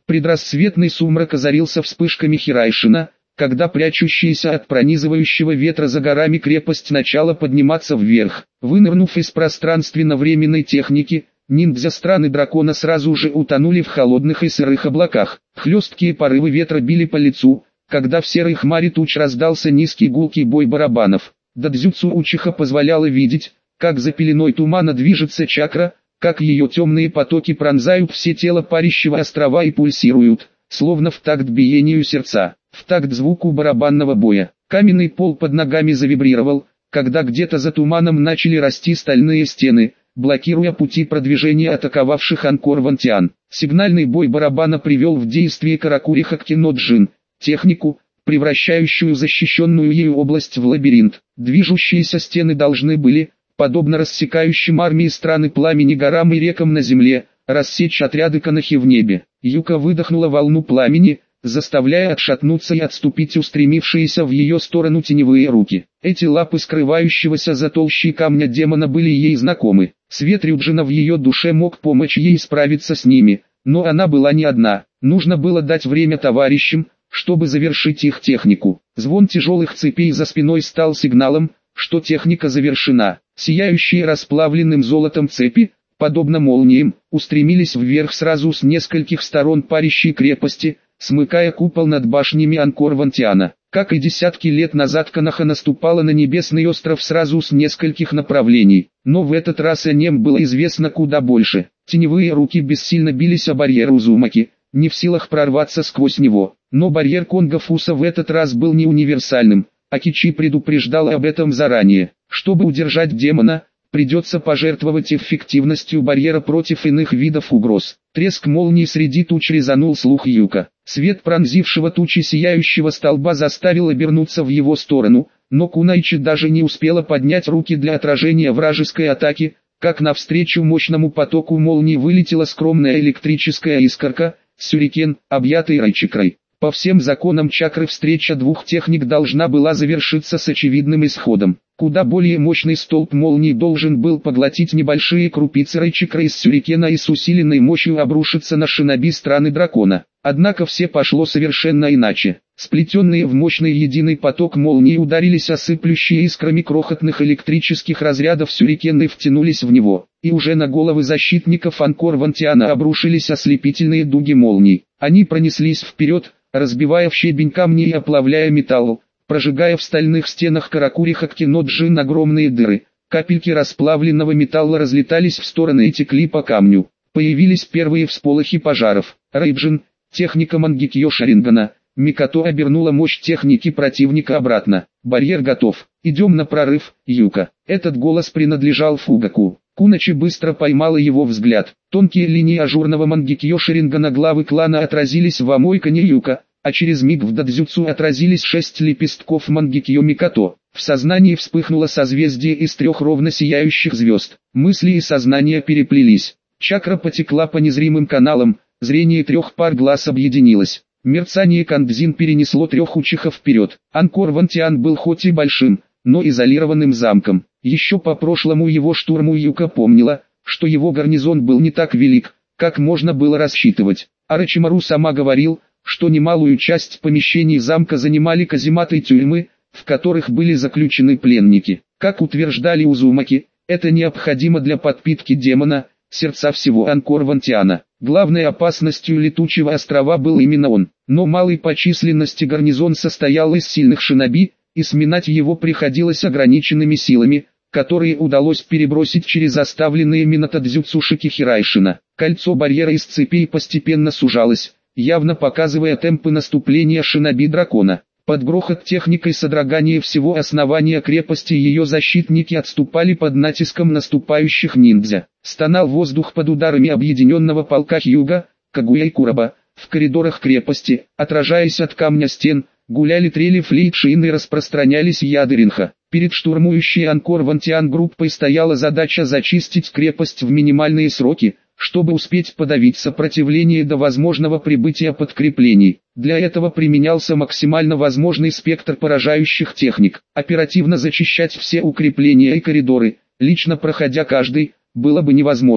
Предрассветный сумрак озарился вспышками Хирайшина, когда прячущаяся от пронизывающего ветра за горами крепость начала подниматься вверх. Вынырнув из пространственно-временной техники, ниндзя страны дракона сразу же утонули в холодных и сырых облаках. Хлесткие порывы ветра били по лицу, когда в серой хмаре туч раздался низкий гулкий бой барабанов. Дадзюцу Учиха позволяло видеть, как за пеленой тумана движется чакра, как ее темные потоки пронзают все тело парящего острова и пульсируют, словно в такт биению сердца, в такт звуку барабанного боя. Каменный пол под ногами завибрировал, когда где-то за туманом начали расти стальные стены, блокируя пути продвижения атаковавших Анкор Вантиан. Сигнальный бой барабана привел в действие Каракури Хакки но Джин, технику, превращающую защищенную ею область в лабиринт. Движущиеся стены должны были, подобно рассекающим армии страны пламени горам и рекам на земле, рассечь отряды Канахи в небе. Юка выдохнула волну пламени, заставляя отшатнуться и отступить устремившиеся в ее сторону теневые руки. Эти лапы скрывающегося за толщей камня демона были ей знакомы. Свет Рюджина в ее душе мог помочь ей справиться с ними, но она была не одна. Нужно было дать время товарищам, чтобы завершить их технику. Звон тяжелых цепей за спиной стал сигналом, что техника завершена. Сияющие расплавленным золотом цепи, подобно молниям, устремились вверх сразу с нескольких сторон парящей крепости, смыкая купол над башнями Анкор Вантиана. Как и десятки лет назад, Канаха наступала на небесный остров сразу с нескольких направлений, но в этот раз о нем было известно куда больше. Теневые руки бессильно бились о барьер Узумаки, не в силах прорваться сквозь него, но барьер Конго-Фуса в этот раз был не универсальным. Акичи предупреждал об этом заранее. Чтобы удержать демона, придется пожертвовать эффективностью барьера против иных видов угроз. Треск молнии среди туч резанул слух Юка. Свет пронзившего тучи сияющего столба заставил обернуться в его сторону, но Кунайчи даже не успела поднять руки для отражения вражеской атаки, как навстречу мощному потоку молнии вылетела скромная электрическая искорка, сюрикен, объятый райчакрой. По всем законам чакры встреча двух техник должна была завершиться с очевидным исходом. Куда более мощный столб молнии должен был поглотить небольшие крупицы райчакры из сюрикена и с усиленной мощью обрушиться на шиноби страны дракона. Однако все пошло совершенно иначе. Сплетенные в мощный единый поток молнии ударились о сыплющие искрами крохотных электрических разрядов сюрикены и втянулись в него. И уже на головы защитников Анкор Вантиана обрушились ослепительные дуги молний. Они пронеслись вперед, разбивая в щебень камни и оплавляя металл, прожигая в стальных стенах Каракури Хакки но Джин огромные дыры. Капельки расплавленного металла разлетались в стороны и текли по камню. Появились первые всполохи пожаров. Рейджин, техника Мангикьё Шарингана, Микато обернула мощь техники противника обратно. Барьер готов. Идем на прорыв, Юка. Этот голос принадлежал Фугаку. Куначи быстро поймала его взгляд. Тонкие линии ажурного Мангикьё Шарингана главы клана отразились в Амойкане Юка, а через миг в Дадзюцу отразились шесть лепестков Мангикьё Микато. В сознании вспыхнуло созвездие из трех ровно сияющих звезд. Мысли и сознание переплелись. Чакра потекла по незримым каналам, зрение трех пар глаз объединилось. Мерцание Кандзин перенесло трех учихов вперед. Анкор Вантиан был хоть и большим, но изолированным замком. Еще по прошлому его штурму Юка помнила, что его гарнизон был не так велик, как можно было рассчитывать. Орочимару сама говорил, что немалую часть помещений замка занимали казематы и тюрьмы, в которых были заключены пленники. Как утверждали Узумаки, это необходимо для подпитки демона, сердца всего Анкор Вантиана. Главной опасностью летучего острова был именно он, но малый по численности гарнизон состоял из сильных шиноби, и сминать его приходилось ограниченными силами, которые удалось перебросить через оставленные Минатадзюцу Шики Хирайшина. Кольцо барьера из цепей постепенно сужалось, явно показывая темпы наступления шиноби дракона. Под грохот техникой содрогания всего основания крепости ее защитники отступали под натиском наступающих ниндзя. Стонал воздух под ударами объединенного полка Хьюга, Кагуя и Кураба. В коридорах крепости, отражаясь от камня стен, гуляли трели флейт шин и распространялись яды ринха. Перед штурмующей Анкор Вантиан группой стояла задача зачистить крепость в минимальные сроки, чтобы успеть подавить сопротивление до возможного прибытия подкреплений. Для этого применялся максимально возможный спектр поражающих техник. Оперативно зачищать все укрепления и коридоры, лично проходя каждый, было бы невозможно.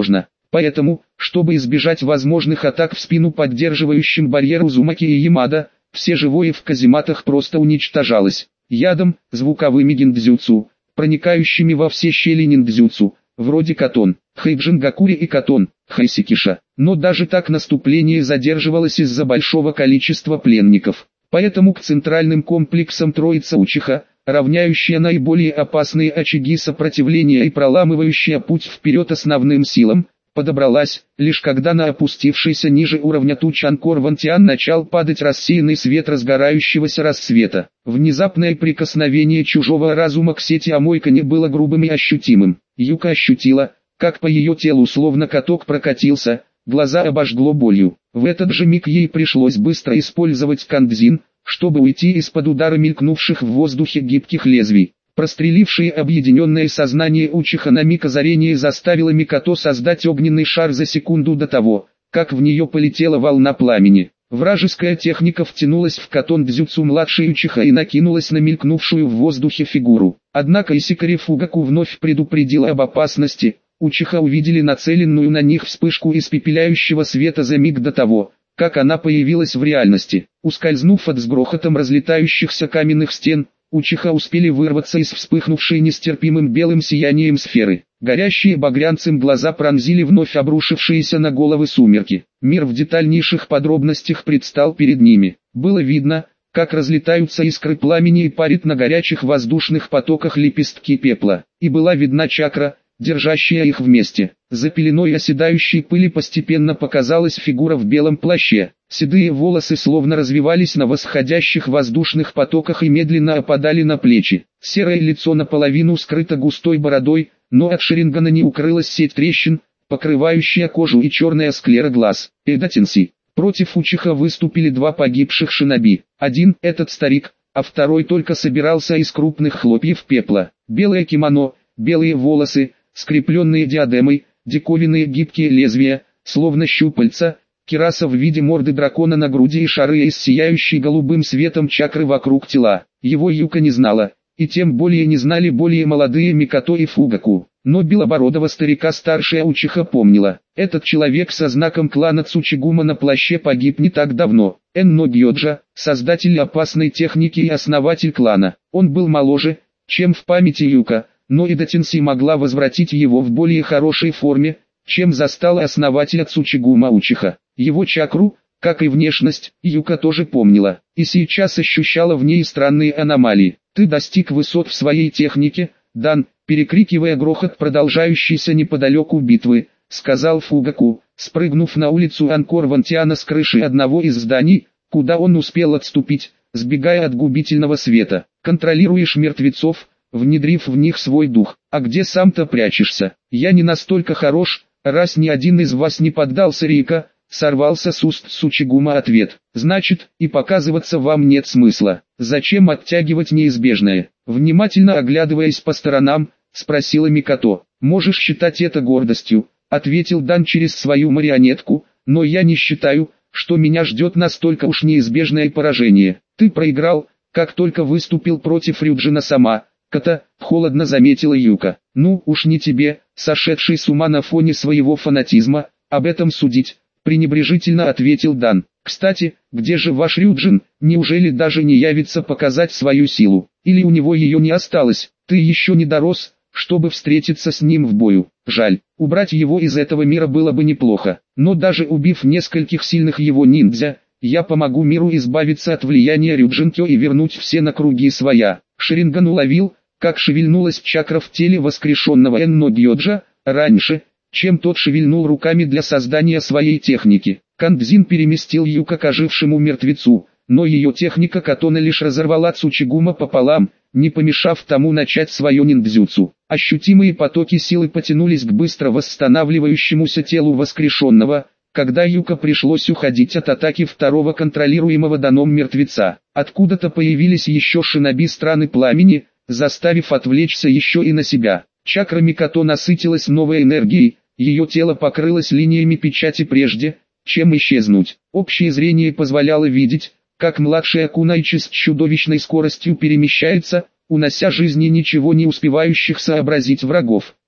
Поэтому, чтобы избежать возможных атак в спину поддерживающим барьер Узумаки и Ямада, все живое в казематах просто уничтожалось ядом, звуковыми гиндзюцу, проникающими во все щели ниндзюцу, вроде Катон, Хайджингакури и Катон, Хайсикиша. Но даже так наступление задерживалось из-за большого количества пленников. Поэтому к центральным комплексам Троица Учиха, равняющая наиболее опасные очаги сопротивления и проламывающая путь вперед основным силам, подобралась, лишь когда на опустившийся ниже уровня туч Анкор Вантиан начал падать рассеянный свет разгорающегося рассвета. Внезапное прикосновение чужого разума к сети Амойкани было грубым и ощутимым. Юка ощутила, как по ее телу словно каток прокатился, глаза обожгло болью. В этот же миг ей пришлось быстро использовать кандзин, чтобы уйти из-под удара мелькнувших в воздухе гибких лезвий. Прострелившее объединенное сознание Учиха на миг озарение заставило Микото создать огненный шар за секунду до того, как в нее полетела волна пламени. Вражеская техника втянулась в катон дзюцу младшей Учиха и накинулась на мелькнувшую в воздухе фигуру. Однако Исикари Фугаку вновь предупредила об опасности. Учиха увидели нацеленную на них вспышку испепеляющего света за миг до того, как она появилась в реальности. Ускользнув от с грохотом разлетающихся каменных стен, Учиха успели вырваться из вспыхнувшей нестерпимым белым сиянием сферы. Горящие багрянцем глаза пронзили вновь обрушившиеся на головы сумерки. Мир в детальнейших подробностях предстал перед ними. Было видно, как разлетаются искры пламени и парит на горячих воздушных потоках лепестки пепла. И была видна чакра, держащая их вместе. За пеленой оседающей пыли постепенно показалась фигура в белом плаще. Седые волосы словно развивались на восходящих воздушных потоках и медленно опадали на плечи. Серое лицо наполовину скрыто густой бородой, но от Шарингана не укрылась сеть трещин, покрывающая кожу, и черная склера глаз. Эдатинси. Против Учиха выступили два погибших шиноби. Один – этот старик, а второй только собирался из крупных хлопьев пепла. Белое кимоно, белые волосы, скрепленные диадемой, диковинные гибкие лезвия, словно щупальца, кираса в виде морды дракона на груди и шары из сияющей голубым светом чакры вокруг тела. Его Юка не знала, и тем более не знали более молодые Микото и Фугаку. Но белобородого старика старшая Учиха помнила. Этот человек со знаком клана Цучигума на плаще погиб не так давно. Энно Гьоджа, создатель опасной техники и основатель клана. Он был моложе, чем в памяти Юка, но Эдатинси могла возвратить его в более хорошей форме, чем застала основателя Цучигума Учиха. Его чакру, как и внешность, Юка тоже помнила, и сейчас ощущала в ней странные аномалии. «Ты достиг высот в своей технике, Дан», перекрикивая грохот продолжающейся неподалеку битвы, сказал Фугаку, спрыгнув на улицу Анкор Вантиана с крыши одного из зданий, куда он успел отступить, сбегая от губительного света. «Контролируешь мертвецов, внедрив в них свой дух. А где сам-то прячешься? Я не настолько хорош, раз ни один из вас не поддался Рика», сорвался с уст Цучигума ответ. «Значит, и показываться вам нет смысла. Зачем оттягивать неизбежное?» Внимательно оглядываясь по сторонам, спросила Микото. «Можешь считать это гордостью», ответил Дан через свою марионетку, «но я не считаю, что меня ждет настолько уж неизбежное поражение. Ты проиграл, как только выступил против Рюджина сама», Ката, холодно заметила Юка. «Ну уж не тебе, сошедший с ума на фоне своего фанатизма, об этом судить», пренебрежительно ответил Дан. «Кстати, где же ваш Рюджин? Неужели даже не явится показать свою силу? Или у него ее не осталось? Ты еще не дорос, чтобы встретиться с ним в бою. Жаль, убрать его из этого мира было бы неплохо. Но даже убив нескольких сильных его ниндзя, я помогу миру избавиться от влияния Рюджинкё и вернуть все на круги своя». Шаринган уловил, как шевельнулась чакра в теле воскрешенного Энно Гьоджа, раньше, чем тот шевельнул руками для создания своей техники. Кандзин переместил Юка к ожившему мертвецу, но ее техника Катона лишь разорвала Цучигума пополам, не помешав тому начать свое ниндзюцу. Ощутимые потоки силы потянулись к быстро восстанавливающемуся телу воскрешенного, когда Юка пришлось уходить от атаки второго контролируемого Даном мертвеца. Откуда-то появились еще шиноби страны пламени, заставив отвлечься еще и на себя. Чакра Микото насытилась новой энергией, ее тело покрылось линиями печати прежде, чем исчезнуть. Общее зрение позволяло видеть, как младшая Кунайчи с чудовищной скоростью перемещается, унося жизни ничего не успевающих сообразить врагов.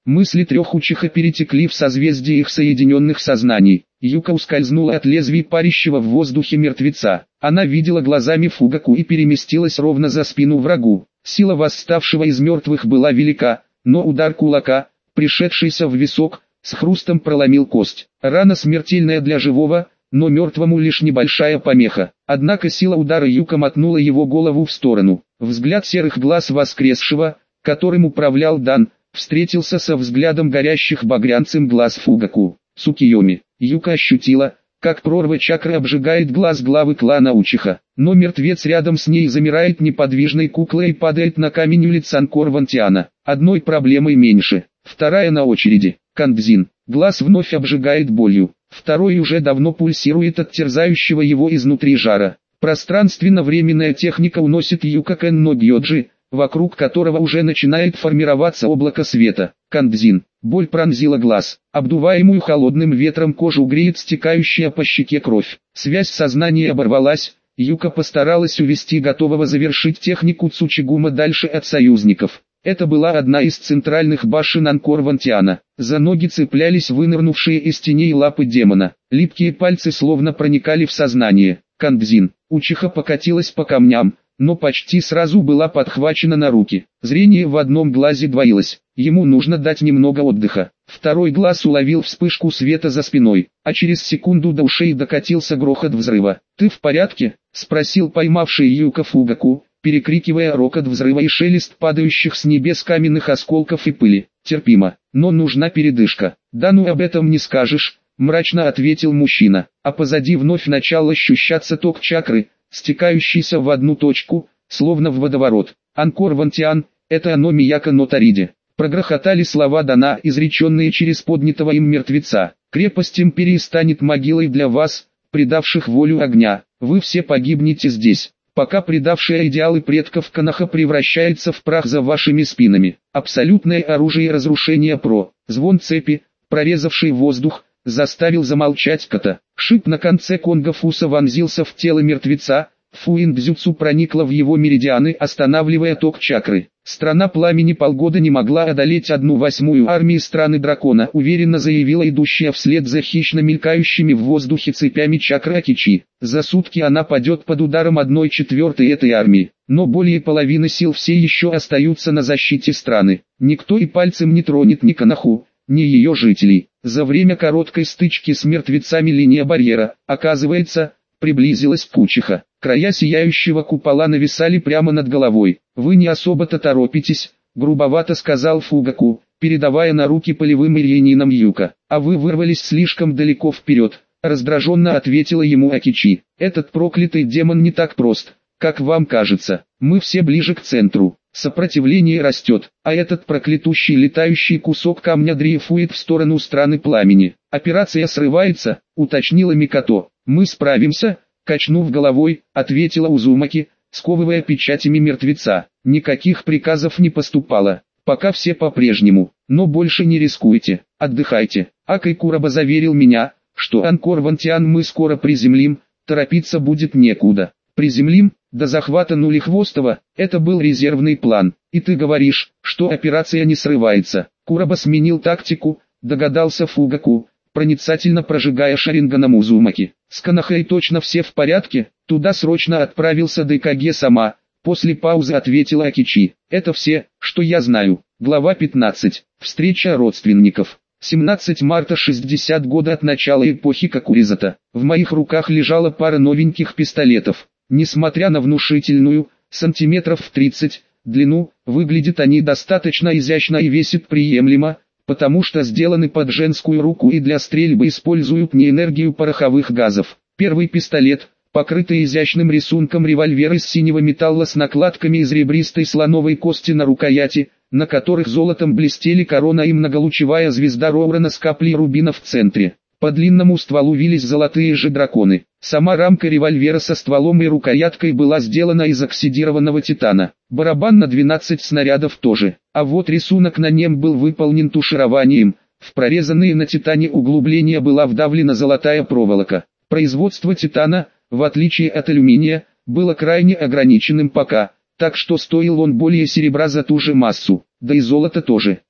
Мысли трех Учиха перетекли в созвездие их соединенных сознаний. Юка ускользнула от лезвий парящего в воздухе мертвеца. Она видела глазами Фугаку и переместилась ровно за спину врагу. Сила восставшего из мертвых была велика, но удар кулака, пришедшийся в висок, с хрустом проломил кость. Рана смертельная для живого, но мертвому лишь небольшая помеха. Однако сила удара Юка мотнула его голову в сторону. Взгляд серых глаз воскресшего, которым управлял Дан, встретился со взглядом горящих багрянцем глаз Фугаку. Цукиоми. Юка ощутила, как прорва чакры обжигает глаз главы клана Учиха. Но мертвец рядом с ней замирает неподвижной куклой и падает на камень улиц Анкор Вантиана. Одной проблемой меньше. Вторая на очереди. Кандзин. Глаз вновь обжигает болью. Второй уже давно пульсирует от терзающего его изнутри жара. Пространственно-временная техника уносит Юка Кен но Гёджи, вокруг которого уже начинает формироваться облако света. Кандзин. Боль пронзила глаз. Обдуваемую холодным ветром кожу греет стекающая по щеке кровь. Связь сознания оборвалась. Юка постаралась увести готового завершить технику Цучигума дальше от союзников. Это была одна из центральных башен Анкор Вантиана. За ноги цеплялись вынырнувшие из теней лапы демона. Липкие пальцы словно проникали в сознание. Кандзин. Учиха покатилась по камням, но почти сразу была подхвачена на руки. Зрение в одном глазе двоилось. Ему нужно дать немного отдыха. Второй глаз уловил вспышку света за спиной, а через секунду до ушей докатился грохот взрыва. «Ты в порядке?» — спросил поймавший Юка Фугаку, перекрикивая рокот взрыва и шелест падающих с небес каменных осколков и пыли. «Терпимо, но нужна передышка». «Да ну об этом не скажешь», — мрачно ответил мужчина, а позади вновь начал ощущаться ток чакры, стекающийся в одну точку, словно в водоворот. «Анкор Вантиан, это оно Мияко но Тариди». Прогрохотали слова Дана, изреченные через поднятого им мертвеца. «Крепость Империи станет могилой для вас, предавших волю огня. Вы все погибнете здесь, пока предавшие идеалы предков Канаха превращается в прах за вашими спинами». Абсолютное оружие разрушения про. Звон цепи, прорезавший воздух, заставил замолчать кота. Шип на конце конга Фуса вонзился в тело мертвеца. Фуиндзюцу проникла в его меридианы, останавливая ток чакры. Страна пламени полгода не могла одолеть одну восьмую армии страны дракона, уверенно заявила идущая вслед за хищно мелькающими в воздухе цепями чакры Акичи. За сутки она падет под ударом одной четвертой этой армии, но более половины сил все еще остаются на защите страны. Никто и пальцем не тронет ни Канаху, ни ее жителей. За время короткой стычки с мертвецами линия барьера, оказывается, приблизилась к Учиха. Края сияющего купола нависали прямо над головой. «Вы не особо-то торопитесь», — грубовато сказал Фугаку, передавая на руки полевым ирьянинам Юка. «А вы вырвались слишком далеко вперед», — раздраженно ответила ему Акичи. «Этот проклятый демон не так прост, как вам кажется. Мы все ближе к центру. Сопротивление растет, а этот проклятущий летающий кусок камня дрейфует в сторону страны пламени. Операция срывается», — уточнила Микото. «Мы справимся», — качнув головой, ответила Узумаки, сковывая печатями мертвеца. «Никаких приказов не поступало. Пока все по-прежнему, но больше не рискуйте, отдыхайте». Акай Кураба заверил меня, что Анкор Вантиан мы скоро приземлим, торопиться будет некуда. «Приземлим?» До захвата Нулихвостого, это был резервный план. «И ты говоришь, что операция не срывается?» Кураба сменил тактику, догадался Фугаку, проницательно прожигая Шаринганом Узумаки. «С Канахой точно все в порядке?» «Туда срочно отправился Дайкаге сама», после паузы ответила Акичи. «Это все, что я знаю». Глава пятнадцать. Встреча родственников. семнадцатого марта шестьдесят года от начала эпохи Какуризата. В моих руках лежала пара новеньких пистолетов. Несмотря на внушительную, сантиметров в тридцать, длину, выглядят они достаточно изящно и весят приемлемо, потому что сделаны под женскую руку и для стрельбы используют не энергию пороховых газов. Первый пистолет, покрытый изящным рисунком револьвер из синего металла с накладками из ребристой слоновой кости на рукояти, на которых золотом блестели корона и многолучевая звезда Роурена с каплей рубина в центре. По длинному стволу вились золотые же драконы. Сама рамка револьвера со стволом и рукояткой была сделана из оксидированного титана. Барабан на двенадцать снарядов тоже. А вот рисунок на нем был выполнен тушированием. В прорезанные на титане углубления была вдавлена золотая проволока. Производство титана, в отличие от алюминия, было крайне ограниченным пока, так что стоил он более серебра за ту же массу. Да и золото тоже.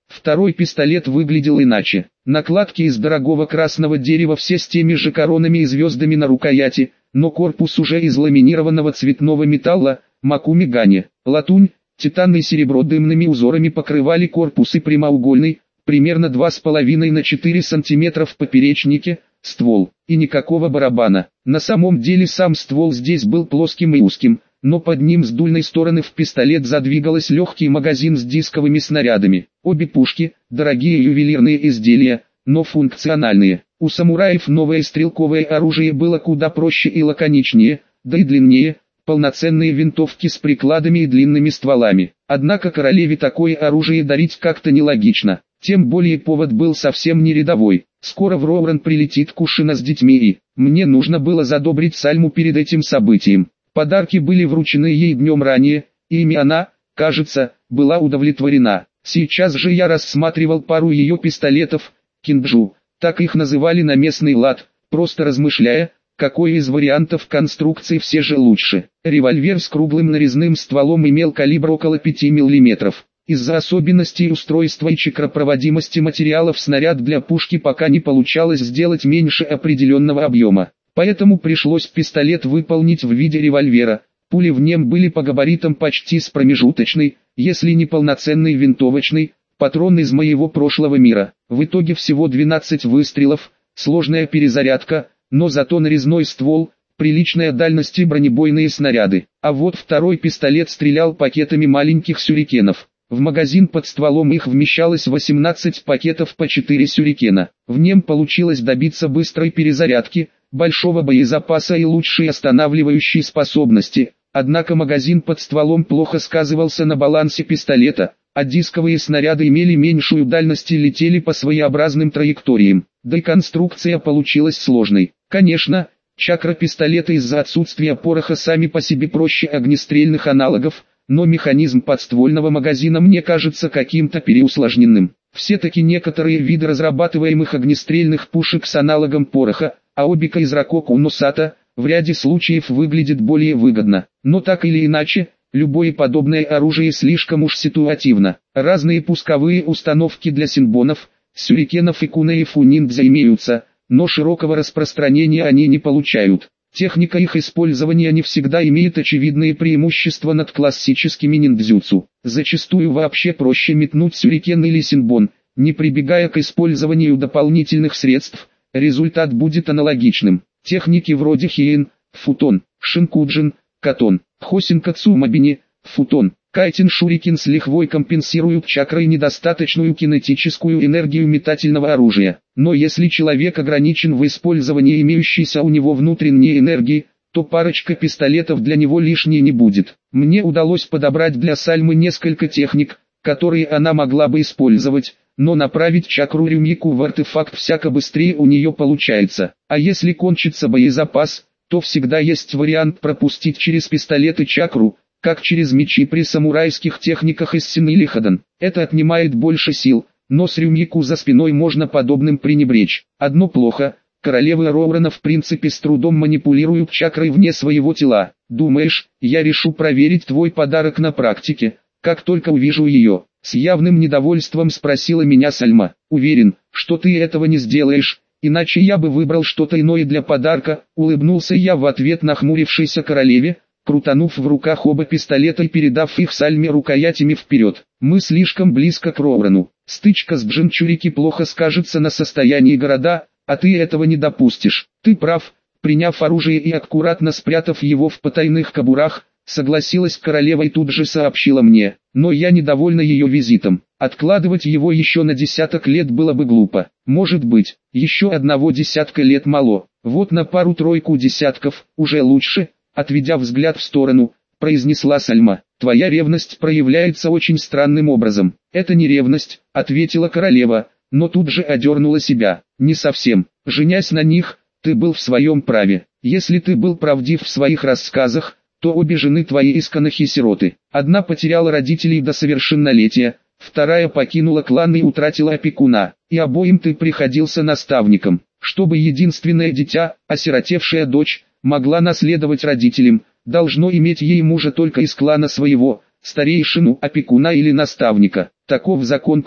Второй пистолет выглядел иначе. Накладки из дорогого красного дерева, все с теми же коронами и звездами на рукояти, но корпус уже из ламинированного цветного металла, макуми-гани. Латунь, титан и серебро дымными узорами покрывали корпус и прямоугольный, примерно два с половиной на четыре сантиметра в поперечнике, ствол, и никакого барабана. На самом деле сам ствол здесь был плоским и узким, но под ним с дульной стороны в пистолет задвигалась легкий магазин с дисковыми снарядами. Обе пушки – дорогие ювелирные изделия, но функциональные. У самураев новое стрелковое оружие было куда проще и лаконичнее, да и длиннее, полноценные винтовки с прикладами и длинными стволами. Однако королеве такое оружие дарить как-то нелогично. Тем более повод был совсем не рядовой. Скоро в Роурен прилетит Кушина с детьми и мне нужно было задобрить Сальму перед этим событием. Подарки были вручены ей днем ранее, и ими она, кажется, была удовлетворена. Сейчас же я рассматривал пару ее пистолетов, кинджу, так их называли на местный лад, просто размышляя, какой из вариантов конструкции все же лучше. Револьвер с круглым нарезным стволом имел калибр около пяти миллиметров. Из-за особенностей устройства и чекропроводимости материалов снаряд для пушки пока не получалось сделать меньше определенного объема. Поэтому пришлось пистолет выполнить в виде револьвера. Пули в нем были по габаритам почти с промежуточной, если не полноценной винтовочной, патрон из моего прошлого мира. В итоге всего двенадцать выстрелов, сложная перезарядка, но зато нарезной ствол, приличная дальность и бронебойные снаряды. А вот второй пистолет стрелял пакетами маленьких сюрикенов. В магазин под стволом их вмещалось восемнадцать пакетов по четыре сюрикена. В нем получилось добиться быстрой перезарядки, большого боезапаса и лучшей останавливающей способности, однако магазин под стволом плохо сказывался на балансе пистолета, а дисковые снаряды имели меньшую дальность и летели по своеобразным траекториям, да и конструкция получилась сложной. Конечно, чакра-пистолеты из-за отсутствия пороха сами по себе проще огнестрельных аналогов, но механизм подствольного магазина мне кажется каким-то переусложненным. Все-таки некоторые виды разрабатываемых огнестрельных пушек с аналогом пороха, аобика из Рококу Носата, в ряде случаев выглядит более выгодно. Но так или иначе, любое подобное оружие слишком уж ситуативно. Разные пусковые установки для синбонов, сюрикенов и куне и фуниндзя имеются, но широкого распространения они не получают. Техника их использования не всегда имеет очевидные преимущества над классическими ниндзюцу. Зачастую вообще проще метнуть сюрикен или синбон, не прибегая к использованию дополнительных средств, результат будет аналогичным. Техники вроде хиен, футон, шинкуджин, катон, хосинкацумабини, футон, кайтин шурикен с лихвой компенсируют чакрой недостаточную кинетическую энергию метательного оружия. Но если человек ограничен в использовании имеющейся у него внутренней энергии, то парочка пистолетов для него лишней не будет. Мне удалось подобрать для Сальмы несколько техник, которые она могла бы использовать, но направить чакру Рюмику в артефакт всяко быстрее у нее получается. А если кончится боезапас, то всегда есть вариант пропустить через пистолеты чакру, как через мечи при самурайских техниках из Синны-Лиходан. Это отнимает больше сил, но с Рюмику за спиной можно подобным пренебречь. Одно плохо, королевы Роурена в принципе с трудом манипулируют чакрой вне своего тела. Думаешь, я решу проверить твой подарок на практике, как только увижу ее? С явным недовольством спросила меня Сальма. Уверен, что ты этого не сделаешь, иначе я бы выбрал что-то иное для подарка, улыбнулся я в ответ нахмурившейся королеве, крутанув в руках оба пистолета и передав их Сальме рукоятями вперед. Мы слишком близко к Роурену. Стычка с Джинчурики плохо скажется на состоянии города, а ты этого не допустишь. Ты прав, приняв оружие и аккуратно спрятав его в потайных кобурах, согласилась королева и тут же сообщила мне. Но я недовольна ее визитом. Откладывать его еще на десяток лет было бы глупо. Может быть, еще одного десятка лет мало. Вот на пару-тройку десятков, уже лучше. Отведя взгляд в сторону, произнесла Сальма. «Твоя ревность проявляется очень странным образом». «Это не ревность», — ответила королева, но тут же одернула себя. «Не совсем. Женясь на них, ты был в своем праве. Если ты был правдив в своих рассказах, то обе жены твои исконахи сироты. Одна потеряла родителей до совершеннолетия, вторая покинула клан и утратила опекуна, и обоим ты приходился наставником. Чтобы единственное дитя, осиротевшая дочь, могла наследовать родителям, должно иметь ей мужа только из клана своего, старейшину, опекуна или наставника. Таков закон крови.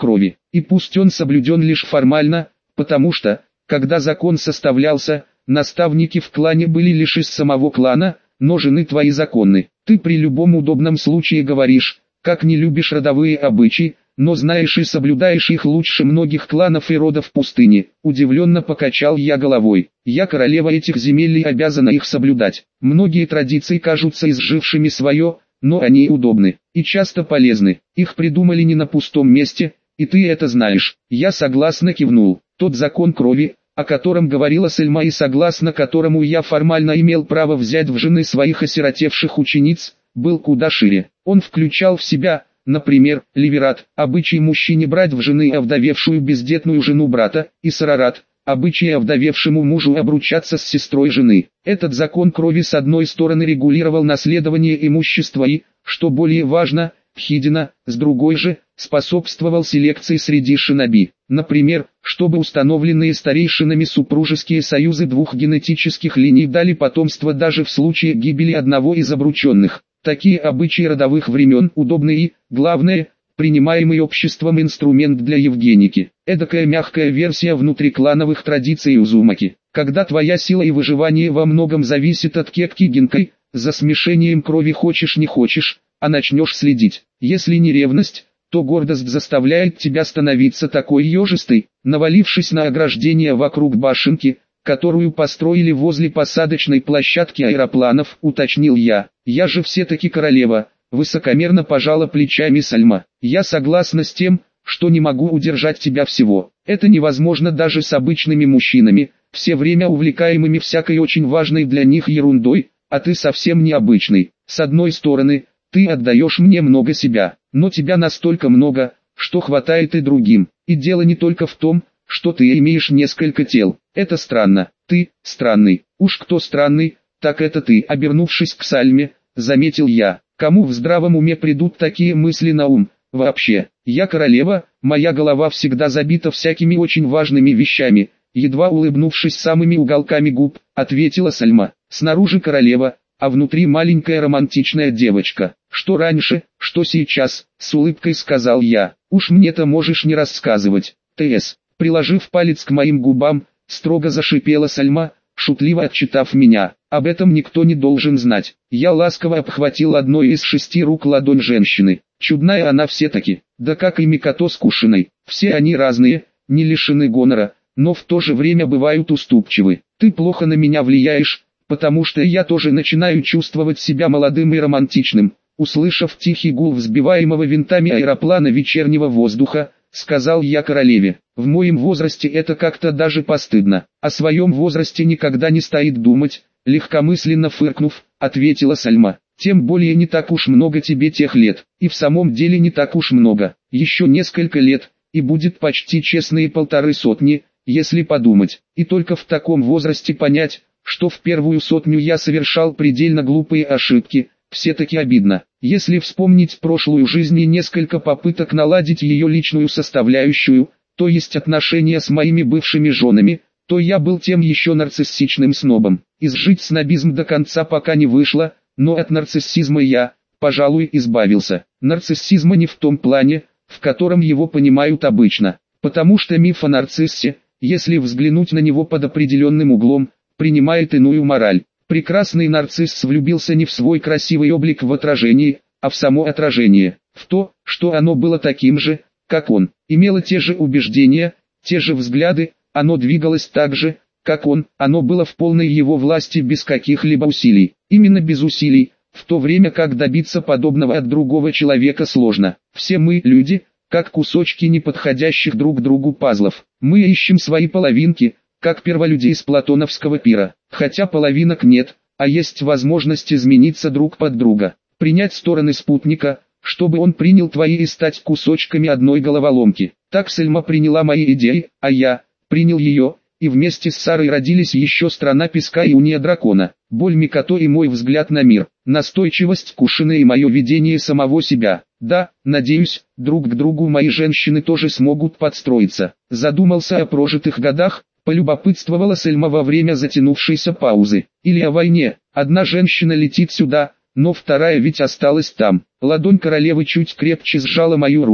и пусть он соблюден лишь формально, потому что, когда закон составлялся, наставники в клане были лишь из самого клана, но жены твои законны. Ты при любом удобном случае говоришь, как не любишь родовые обычаи, но знаешь и соблюдаешь их лучше многих кланов и родов пустыни. Удивленно покачал я головой. Я королева этих земель и обязана их соблюдать. Многие традиции кажутся изжившими свое, но они удобны и часто полезны. Их придумали не на пустом месте, и ты это знаешь. Я согласно кивнул. Тот закон крови, о котором говорила Сельма и согласно которому я формально имел право взять в жены своих осиротевших учениц, был куда шире. Он включал в себя, например, ливерат, обычай мужчине брать в жены овдовевшую бездетную жену брата, и сарарат, обычай овдовевшему мужу обручаться с сестрой жены. Этот закон крови с одной стороны регулировал наследование имущества и, что более важно, хидина, с другой же, способствовал селекции среди шиноби. Например, чтобы установленные старейшинами супружеские союзы двух генетических линий дали потомство даже в случае гибели одного из обрученных. Такие обычаи родовых времен удобны и, главное, принимаемый обществом инструмент для евгеники. Эдакая мягкая версия внутриклановых традиций Узумаки. Когда твоя сила и выживание во многом зависит от кекки гинкай, за смешением крови хочешь не хочешь, а начнешь следить. Если не ревность, то гордость заставляет тебя становиться такой ежистой, навалившись на ограждение вокруг башенки, которую построили возле посадочной площадки аэропланов, уточнил я. Я же все-таки королева, высокомерно пожала плечами Сальма. Я согласна с тем, что не могу удержать тебя всего. Это невозможно даже с обычными мужчинами, все время увлекаемыми всякой очень важной для них ерундой, а ты совсем необычный. С одной стороны, ты отдаешь мне много себя, но тебя настолько много, что хватает и другим. И дело не только в том, что ты имеешь несколько тел. Это странно. Ты странный. Уж кто странный, так это ты. Обернувшись к Сальме, заметил я. Кому в здравом уме придут такие мысли на ум? Вообще, я королева, моя голова всегда забита всякими очень важными вещами. Едва улыбнувшись самыми уголками губ, ответила Сальма. Снаружи королева, а внутри маленькая романтичная девочка. Что раньше, что сейчас, с улыбкой сказал я. Уж мне-то можешь не рассказывать. Т.С. Приложив палец к моим губам, строго зашипела Сальма, шутливо отчитав меня. Об этом никто не должен знать. Я ласково обхватил одной из шести рук ладонь женщины. Чудная она все-таки, да как и Микото с Кушиной. Все они разные, не лишены гонора, но в то же время бывают уступчивы. Ты плохо на меня влияешь, потому что я тоже начинаю чувствовать себя молодым и романтичным. Услышав тихий гул взбиваемого винтами аэроплана вечернего воздуха, сказал я королеве. В моем возрасте это как-то даже постыдно. О своем возрасте никогда не стоит думать, легкомысленно фыркнув, ответила Сальма. Тем более не так уж много тебе тех лет, и в самом деле не так уж много. Еще несколько лет, и будет почти честные полторы сотни, если подумать. И только в таком возрасте понять, что в первую сотню я совершал предельно глупые ошибки, все-таки обидно. Если вспомнить прошлую жизнь и несколько попыток наладить ее личную составляющую, то есть отношения с моими бывшими женами, то я был тем еще нарциссичным снобом. Изжить снобизм до конца пока не вышло, но от нарциссизма я, пожалуй, избавился. Нарциссизма не в том плане, в котором его понимают обычно, потому что миф о нарциссе, если взглянуть на него под определенным углом, принимает иную мораль. Прекрасный нарцисс влюбился не в свой красивый облик в отражении, а в само отражение, в то, что оно было таким же, как он, имело те же убеждения, те же взгляды, оно двигалось так же, как он, оно было в полной его власти без каких-либо усилий. Именно без усилий, в то время как добиться подобного от другого человека сложно. Все мы, люди, как кусочки неподходящих друг другу пазлов. Мы ищем свои половинки, как перволюди из платоновского пира. Хотя половинок нет, а есть возможность измениться друг под друга. Принять стороны спутника, чтобы он принял твои и стать кусочками одной головоломки. Так Сельма приняла мои идеи, а я принял ее, и вместе с Сарой родились еще страна песка и уния дракона. Боль Микото и мой взгляд на мир, настойчивость Кушины и мое видение самого себя. Да, надеюсь, друг к другу мои женщины тоже смогут подстроиться. Задумался о прожитых годах, полюбопытствовала Сельма во время затянувшейся паузы. Или о войне. Одна женщина летит сюда, но вторая ведь осталась там. Ладонь королевы чуть крепче сжала мою руку,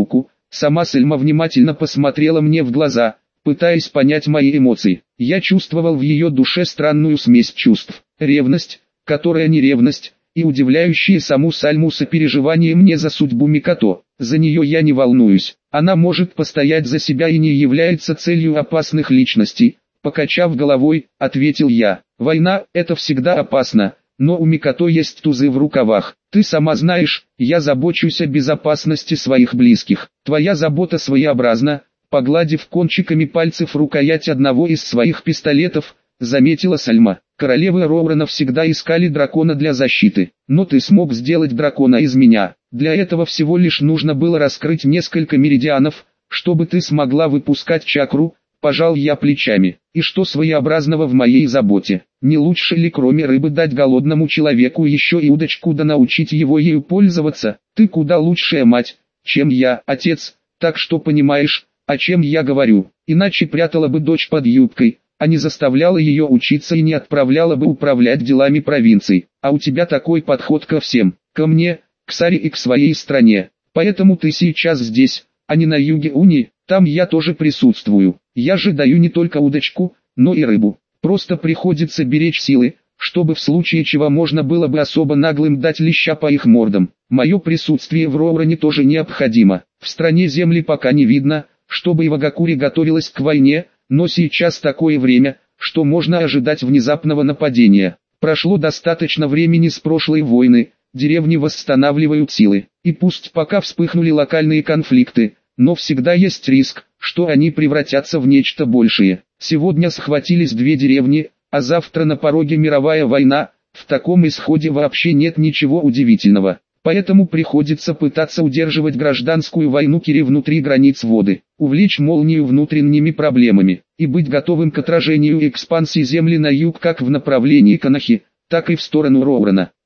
Сама Сельма внимательно посмотрела мне в глаза, пытаясь понять мои эмоции. Я чувствовал в ее душе странную смесь чувств. Ревность, которая не ревность, и удивляющее саму Сальму сопереживание мне за судьбу Микото. За нее я не волнуюсь. Она может постоять за себя и не является целью опасных личностей. Покачав головой, ответил я. Война – это всегда опасно, но у Микото есть тузы в рукавах. Ты сама знаешь, я забочусь о безопасности своих близких. Твоя забота своеобразна. Погладив кончиками пальцев рукоять одного из своих пистолетов, заметила Сальма. Королевы Роурена всегда искали дракона для защиты, но ты смог сделать дракона из меня. Для этого всего лишь нужно было раскрыть несколько меридианов, чтобы ты смогла выпускать чакру. Пожал я плечами. И что своеобразного в моей заботе? Не лучше ли кроме рыбы дать голодному человеку еще и удочку да научить его ею пользоваться? Ты куда лучшая мать, чем я, отец, так что понимаешь, о чем я говорю. Иначе прятала бы дочь под юбкой, а не заставляла ее учиться и не отправляла бы управлять делами провинций. А у тебя такой подход ко всем, ко мне, к Саре и к своей стране. Поэтому ты сейчас здесь, а не на юге Уни, там я тоже присутствую. Я же даю не только удочку, но и рыбу. Просто приходится беречь силы, чтобы в случае чего можно было бы особо наглым дать леща по их мордам. Мое присутствие в Роурене тоже необходимо. В стране земли пока не видно, чтобы Ивагакури готовилась к войне, но сейчас такое время, что можно ожидать внезапного нападения. Прошло достаточно времени с прошлой войны, деревни восстанавливают силы. И пусть пока вспыхнули локальные конфликты, но всегда есть риск, что они превратятся в нечто большее. Сегодня схватились две деревни, а завтра на пороге мировая война. В таком исходе вообще нет ничего удивительного. Поэтому приходится пытаться удерживать гражданскую войну Кири внутри границ воды, увлечь молнию внутренними проблемами, и быть готовым к отражению экспансии земли на юг как в направлении Канахи, так и в сторону Роурена.